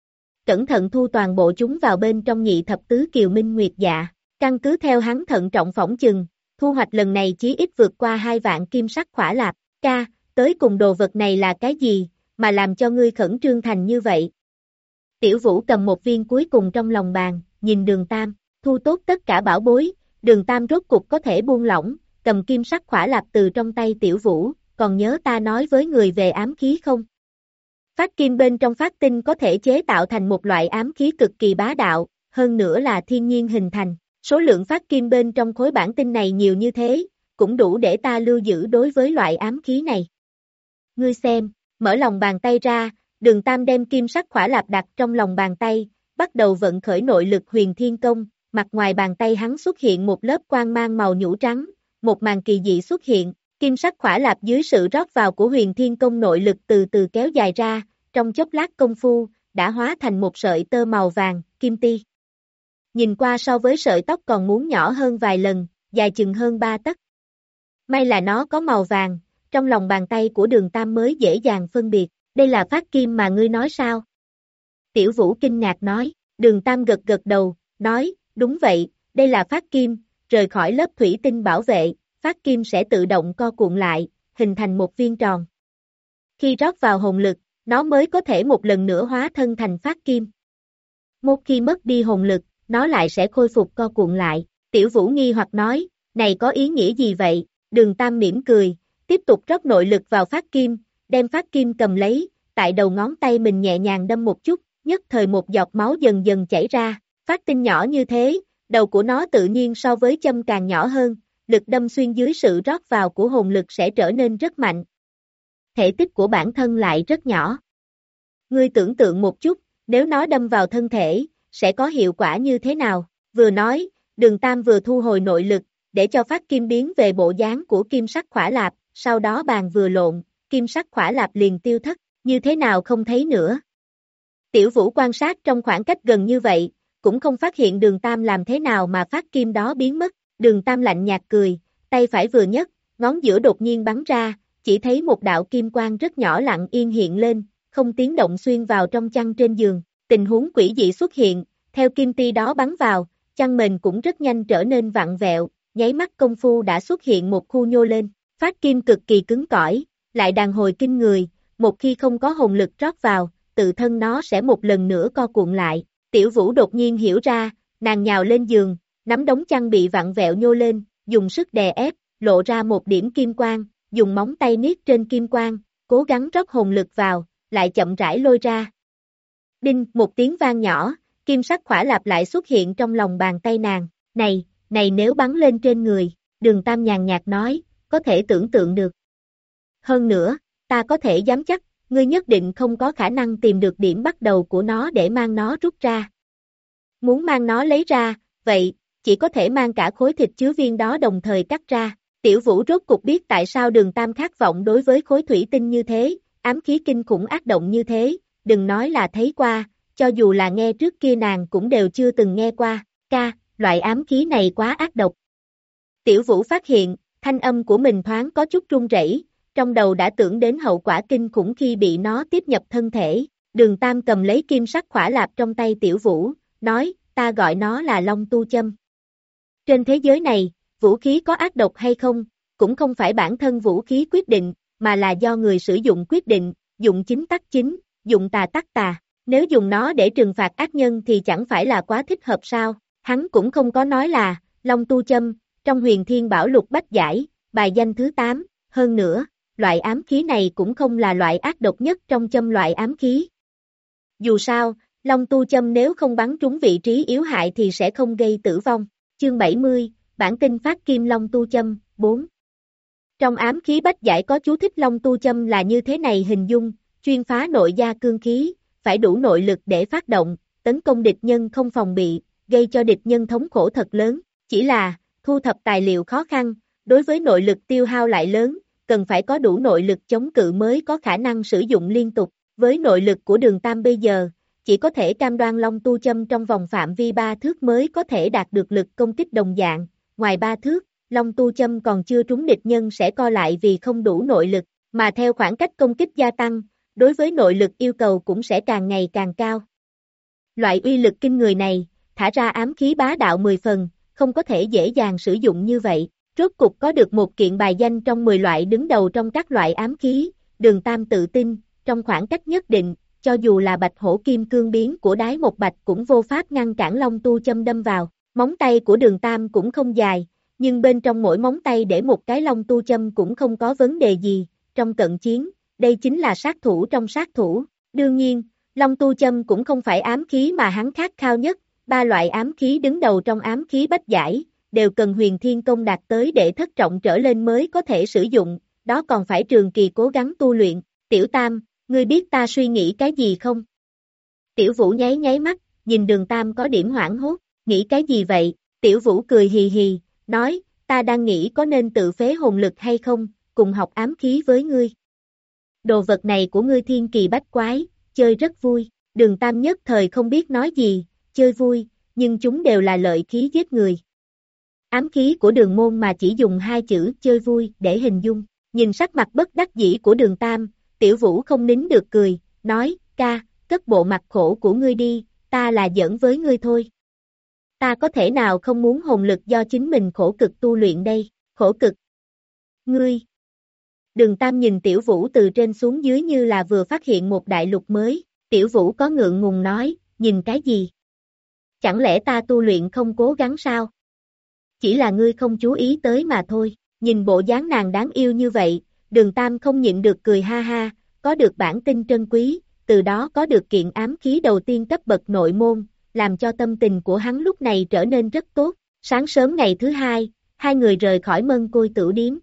Cẩn thận thu toàn bộ chúng vào bên trong nhị thập tứ kiều minh nguyệt dạ, căn cứ theo hắn thận trọng phỏng chừng, thu hoạch lần này chí ít vượt qua hai vạn kim sắc khỏa lạp, ca, tới cùng đồ vật này là cái gì, mà làm cho ngươi khẩn trương thành như vậy. Tiểu Vũ cầm một viên cuối cùng trong lòng bàn, nhìn Đường Tam, thu tốt tất cả bảo bối, Đường Tam rốt cục có thể buông lỏng, cầm kim sắc khỏa lạp từ trong tay Tiểu Vũ, còn nhớ ta nói với người về ám khí không? Phát kim bên trong phát tinh có thể chế tạo thành một loại ám khí cực kỳ bá đạo, hơn nữa là thiên nhiên hình thành, số lượng phát kim bên trong khối bản tinh này nhiều như thế, cũng đủ để ta lưu giữ đối với loại ám khí này. Ngươi xem, mở lòng bàn tay ra, Đường Tam đem kim sắc khỏa lạp đặt trong lòng bàn tay, bắt đầu vận khởi nội lực Huyền Thiên Công, mặt ngoài bàn tay hắn xuất hiện một lớp quang mang màu nhũ trắng, một màn kỳ dị xuất hiện, kim sắc khỏa lạp dưới sự rót vào của Huyền Thiên Công nội lực từ từ kéo dài ra, trong chốc lát công phu, đã hóa thành một sợi tơ màu vàng, kim ti. Nhìn qua so với sợi tóc còn muốn nhỏ hơn vài lần, dài chừng hơn ba tấc. May là nó có màu vàng, trong lòng bàn tay của Đường Tam mới dễ dàng phân biệt, đây là phát kim mà ngươi nói sao? Tiểu Vũ kinh ngạc nói, Đường Tam gật gật đầu, nói, đúng vậy, đây là phát kim, rời khỏi lớp thủy tinh bảo vệ, phát kim sẽ tự động co cuộn lại, hình thành một viên tròn. Khi rót vào hồn lực, nó mới có thể một lần nữa hóa thân thành phát kim. Một khi mất đi hồn lực, nó lại sẽ khôi phục co cuộn lại. Tiểu Vũ nghi hoặc nói, Này có ý nghĩa gì vậy? Đường Tam mỉm cười, tiếp tục rót nội lực vào phát kim, đem phát kim cầm lấy, tại đầu ngón tay mình nhẹ nhàng đâm một chút, nhất thời một giọt máu dần dần chảy ra, phát tinh nhỏ như thế, đầu của nó tự nhiên so với châm càng nhỏ hơn, lực đâm xuyên dưới sự rót vào của hồn lực sẽ trở nên rất mạnh. Thể tích của bản thân lại rất nhỏ. Ngươi tưởng tượng một chút, nếu nó đâm vào thân thể, sẽ có hiệu quả như thế nào? Vừa nói, Đường Tam vừa thu hồi nội lực, để cho phát kim biến về bộ dáng của kim sắc khỏa lạp, sau đó bàn vừa lộn, kim sắc khỏa lạp liền tiêu thất, như thế nào không thấy nữa. Tiểu Vũ quan sát trong khoảng cách gần như vậy, cũng không phát hiện Đường Tam làm thế nào mà phát kim đó biến mất, Đường Tam lạnh nhạt cười, tay phải vừa nhấc, ngón giữa đột nhiên bắn ra, chỉ thấy một đạo kim quang rất nhỏ lặng yên hiện lên, không tiếng động xuyên vào trong chăn trên giường, tình huống quỷ dị xuất hiện, theo kim ti đó bắn vào, chăn mền cũng rất nhanh trở nên vặn vẹo, nháy mắt công phu đã xuất hiện một khu nhô lên, phát kim cực kỳ cứng cỏi, lại đàn hồi kinh người, một khi không có hồn lực rót vào, tự thân nó sẽ một lần nữa co cuộn lại. Tiểu Vũ đột nhiên hiểu ra, nàng nhào lên giường, nắm đống chăn bị vặn vẹo nhô lên, dùng sức đè ép, lộ ra một điểm kim quang, dùng móng tay niết trên kim quang, cố gắng rót hồn lực vào, lại chậm rãi lôi ra. Đinh, một tiếng vang nhỏ, kim sắc khỏa lạp lại xuất hiện trong lòng bàn tay nàng, này, này nếu bắn lên trên người, Đường Tam nhàn nhạt nói, có thể tưởng tượng được. Hơn nữa, ta có thể dám chắc, ngươi nhất định không có khả năng tìm được điểm bắt đầu của nó để mang nó rút ra. Muốn mang nó lấy ra, vậy, chỉ có thể mang cả khối thịt chứa viên đó đồng thời cắt ra. Tiểu Vũ rốt cục biết tại sao Đường Tam khát vọng đối với khối thủy tinh như thế, ám khí kinh khủng ác động như thế, đừng nói là thấy qua, cho dù là nghe trước kia nàng cũng đều chưa từng nghe qua, ca, loại ám khí này quá ác độc. Tiểu Vũ phát hiện, thanh âm của mình thoáng có chút run rẩy, trong đầu đã tưởng đến hậu quả kinh khủng khi bị nó tiếp nhập thân thể, Đường Tam cầm lấy kim sắc khỏa lạp trong tay Tiểu Vũ, nói, ta gọi nó là Long Tu Châm. Trên thế giới này, vũ khí có ác độc hay không, cũng không phải bản thân vũ khí quyết định, mà là do người sử dụng quyết định, dụng chính tắc chính, dụng tà tắc tà, nếu dùng nó để trừng phạt ác nhân thì chẳng phải là quá thích hợp sao, hắn cũng không có nói là, Long Tu Châm, trong Huyền Thiên Bảo Lục Bách Giải, bài danh thứ tám, hơn nữa, loại ám khí này cũng không là loại ác độc nhất trong châm loại ám khí. Dù sao, Long Tu Châm nếu không bắn trúng vị trí yếu hại thì sẽ không gây tử vong. Chương bảy mươi, Bản tin phát kim Long Tu Châm, bốn. Trong ám khí bách giải có chú thích Long Tu Châm là như thế này hình dung, chuyên phá nội gia cương khí, phải đủ nội lực để phát động, tấn công địch nhân không phòng bị, gây cho địch nhân thống khổ thật lớn, chỉ là, thu thập tài liệu khó khăn, đối với nội lực tiêu hao lại lớn, cần phải có đủ nội lực chống cự mới có khả năng sử dụng liên tục, với nội lực của Đường Tam bây giờ, chỉ có thể cam đoan Long Tu Châm trong vòng phạm vi ba thước mới có thể đạt được lực công kích đồng dạng, ngoài ba thước, Long Tu Châm còn chưa trúng địch nhân sẽ co lại vì không đủ nội lực, mà theo khoảng cách công kích gia tăng, đối với nội lực yêu cầu cũng sẽ càng ngày càng cao. Loại uy lực kinh người này, thả ra ám khí bá đạo mười phần, không có thể dễ dàng sử dụng như vậy, rốt cục có được một kiện bài danh trong mười loại đứng đầu trong các loại ám khí, Đường Tam tự tin, trong khoảng cách nhất định, cho dù là bạch hổ kim cương biến của đái một bạch cũng vô pháp ngăn cản Long Tu Châm đâm vào, móng tay của Đường Tam cũng không dài, nhưng bên trong mỗi móng tay để một cái Long Tu Châm cũng không có vấn đề gì, trong cận chiến, đây chính là sát thủ trong sát thủ, đương nhiên, Long Tu Châm cũng không phải ám khí mà hắn khát khao nhất, ba loại ám khí đứng đầu trong ám khí bách giải, đều cần huyền thiên công đạt tới để thất trọng trở lên mới có thể sử dụng, đó còn phải trường kỳ cố gắng tu luyện, Tiểu Tam, ngươi biết ta suy nghĩ cái gì không? Tiểu Vũ nháy nháy mắt, nhìn Đường Tam có điểm hoảng hốt, nghĩ cái gì vậy? Tiểu Vũ cười hì hì, nói, ta đang nghĩ có nên tự phế hồn lực hay không, cùng học ám khí với ngươi. Đồ vật này của ngươi thiên kỳ bách quái, chơi rất vui, Đường Tam nhất thời không biết nói gì, chơi vui, nhưng chúng đều là lợi khí giết người. Ám khí của Đường môn mà chỉ dùng hai chữ chơi vui để hình dung, nhìn sắc mặt bất đắc dĩ của Đường Tam, Tiểu Vũ không nín được cười, nói, ca, cất bộ mặt khổ của ngươi đi, ta là giỡn với ngươi thôi. Ta có thể nào không muốn hồn lực do chính mình khổ cực tu luyện đây, khổ cực. Ngươi. Đường Tam nhìn Tiểu Vũ từ trên xuống dưới như là vừa phát hiện một đại lục mới, Tiểu Vũ có ngượng ngùng nói, nhìn cái gì? Chẳng lẽ ta tu luyện không cố gắng sao? chỉ là ngươi không chú ý tới mà thôi. Nhìn bộ dáng nàng đáng yêu như vậy, Đường Tam không nhịn được cười ha ha, có được bản tinh trân quý, từ đó có được kiện ám khí đầu tiên cấp bậc nội môn, làm cho tâm tình của hắn lúc này trở nên rất tốt. Sáng sớm ngày thứ hai, hai người rời khỏi Mân Côi Tửu Điếm.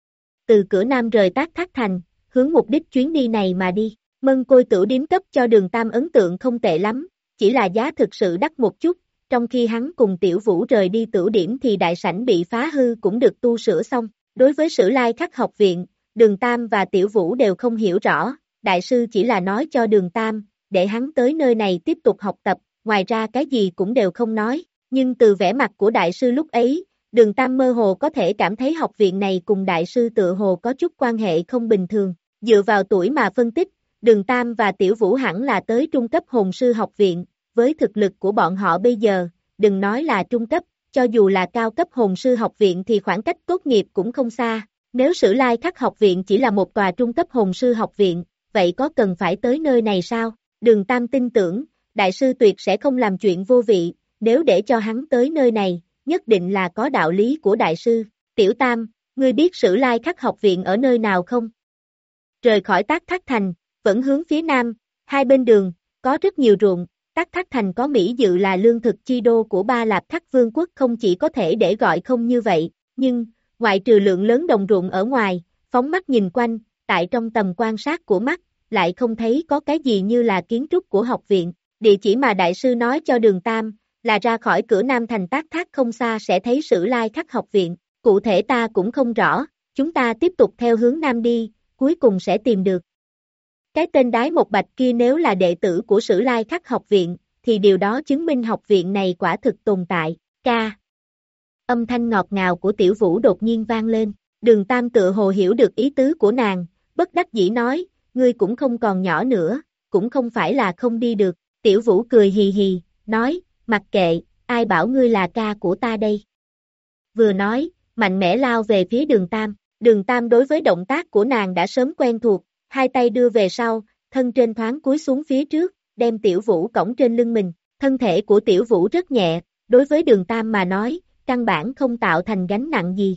Từ cửa Nam rời Tác Thác Thành, hướng mục đích chuyến đi này mà đi. Mân Côi Tửu Điếm cấp cho Đường Tam ấn tượng không tệ lắm, chỉ là giá thực sự đắt một chút, trong khi hắn cùng Tiểu Vũ rời đi Tửu Điểm thì đại sảnh bị phá hư cũng được tu sửa xong. Đối với Sử Lai Khắc học viện, Đường Tam và Tiểu Vũ đều không hiểu rõ, đại sư chỉ là nói cho Đường Tam, để hắn tới nơi này tiếp tục học tập, ngoài ra cái gì cũng đều không nói, nhưng từ vẻ mặt của đại sư lúc ấy, Đường Tam mơ hồ có thể cảm thấy học viện này cùng đại sư tựa hồ có chút quan hệ không bình thường, dựa vào tuổi mà phân tích, Đường Tam và Tiểu Vũ hẳn là tới trung cấp hồn sư học viện, với thực lực của bọn họ bây giờ, đừng nói là trung cấp, cho dù là cao cấp hồn sư học viện thì khoảng cách tốt nghiệp cũng không xa, nếu Sử Lai Khắc học viện chỉ là một tòa trung cấp hồn sư học viện, vậy có cần phải tới nơi này sao? Đường Tam tin tưởng, đại sư tuyệt sẽ không làm chuyện vô vị, nếu để cho hắn tới nơi này, nhất định là có đạo lý của đại sư. Tiểu Tam, ngươi biết Sử Lai Khắc học viện ở nơi nào không? Rời khỏi Tác Thác Thành, vẫn hướng phía nam, hai bên đường, có rất nhiều ruộng, Tác Thác Thành có Mỹ Dự là lương thực chi đô của Ba Lạp Khắc Vương quốc không chỉ có thể để gọi không như vậy, nhưng, ngoại trừ lượng lớn đồng ruộng ở ngoài, phóng mắt nhìn quanh, tại trong tầm quan sát của mắt, lại không thấy có cái gì như là kiến trúc của học viện. Địa chỉ mà đại sư nói cho Đường Tam, là ra khỏi cửa Nam thành Tác Thác không xa sẽ thấy Sử Lai Khắc học viện, cụ thể ta cũng không rõ, chúng ta tiếp tục theo hướng Nam đi, cuối cùng sẽ tìm được. Cái tên Đái Một Bạch kia nếu là đệ tử của Sử Lai Khắc học viện, thì điều đó chứng minh học viện này quả thực tồn tại. Ca. Âm thanh ngọt ngào của Tiểu Vũ đột nhiên vang lên, Đường Tam tựa hồ hiểu được ý tứ của nàng, bất đắc dĩ nói, ngươi cũng không còn nhỏ nữa, cũng không phải là không đi được. Tiểu Vũ cười hì hì, nói, mặc kệ, ai bảo ngươi là ca của ta đây. Vừa nói, mạnh mẽ lao về phía Đường Tam, Đường Tam đối với động tác của nàng đã sớm quen thuộc, hai tay đưa về sau, thân trên thoáng cúi xuống phía trước, đem Tiểu Vũ cõng trên lưng mình, thân thể của Tiểu Vũ rất nhẹ, đối với Đường Tam mà nói, căn bản không tạo thành gánh nặng gì.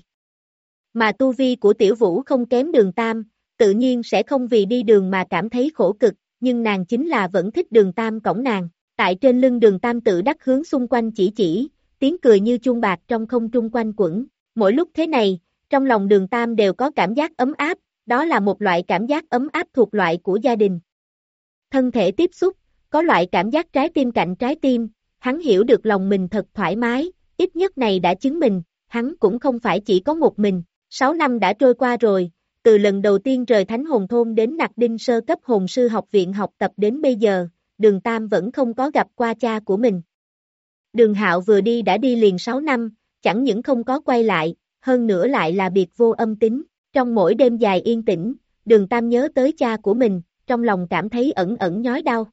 Mà tu vi của Tiểu Vũ không kém Đường Tam, tự nhiên sẽ không vì đi đường mà cảm thấy khổ cực, nhưng nàng chính là vẫn thích Đường Tam cõng nàng. Tại trên lưng Đường Tam tự đắc hướng xung quanh chỉ chỉ, tiếng cười như chuông bạc trong không trung quanh quẩn. Mỗi lúc thế này, trong lòng Đường Tam đều có cảm giác ấm áp, đó là một loại cảm giác ấm áp thuộc loại của gia đình. Thân thể tiếp xúc, có loại cảm giác trái tim cạnh trái tim, hắn hiểu được lòng mình thật thoải mái, ít nhất này đã chứng minh, hắn cũng không phải chỉ có một mình. Sáu năm đã trôi qua rồi, từ lần đầu tiên rời Thánh Hồn Thôn đến Nặc Đinh sơ cấp hồn sư học viện học tập đến bây giờ, Đường Tam vẫn không có gặp qua cha của mình. Đường Hạo vừa đi đã đi liền sáu năm, chẳng những không có quay lại, hơn nữa lại là biệt vô âm tín. Trong mỗi đêm dài yên tĩnh, Đường Tam nhớ tới cha của mình, trong lòng cảm thấy ẩn ẩn nhói đau.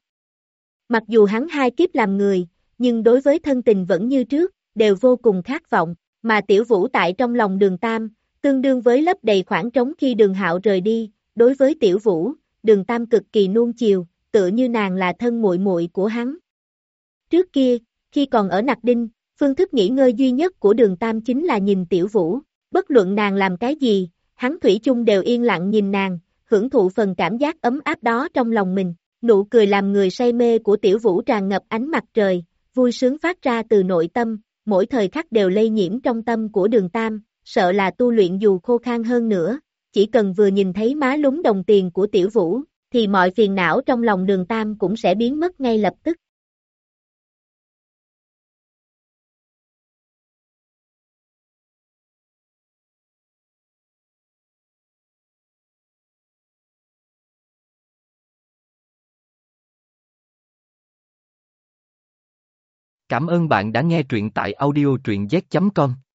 Mặc dù hắn hai kiếp làm người, nhưng đối với thân tình vẫn như trước, đều vô cùng khát vọng, mà Tiểu Vũ tại trong lòng Đường Tam, tương đương với lấp đầy khoảng trống khi Đường Hạo rời đi, đối với Tiểu Vũ, Đường Tam cực kỳ nuông chiều, tựa như nàng là thân muội muội của hắn. Trước kia, khi còn ở Nặc Đinh, phương thức nghỉ ngơi duy nhất của Đường Tam chính là nhìn Tiểu Vũ, bất luận nàng làm cái gì, hắn thủy chung đều yên lặng nhìn nàng, hưởng thụ phần cảm giác ấm áp đó trong lòng mình. Nụ cười làm người say mê của Tiểu Vũ tràn ngập ánh mặt trời, vui sướng phát ra từ nội tâm, mỗi thời khắc đều lây nhiễm trong tâm của Đường Tam, sợ là tu luyện dù khô khan hơn nữa, chỉ cần vừa nhìn thấy má lúm đồng tiền của Tiểu Vũ, thì mọi phiền não trong lòng Đường Tam cũng sẽ biến mất ngay lập tức. Cảm ơn bạn đã nghe truyện tại audio truyện z chấm com.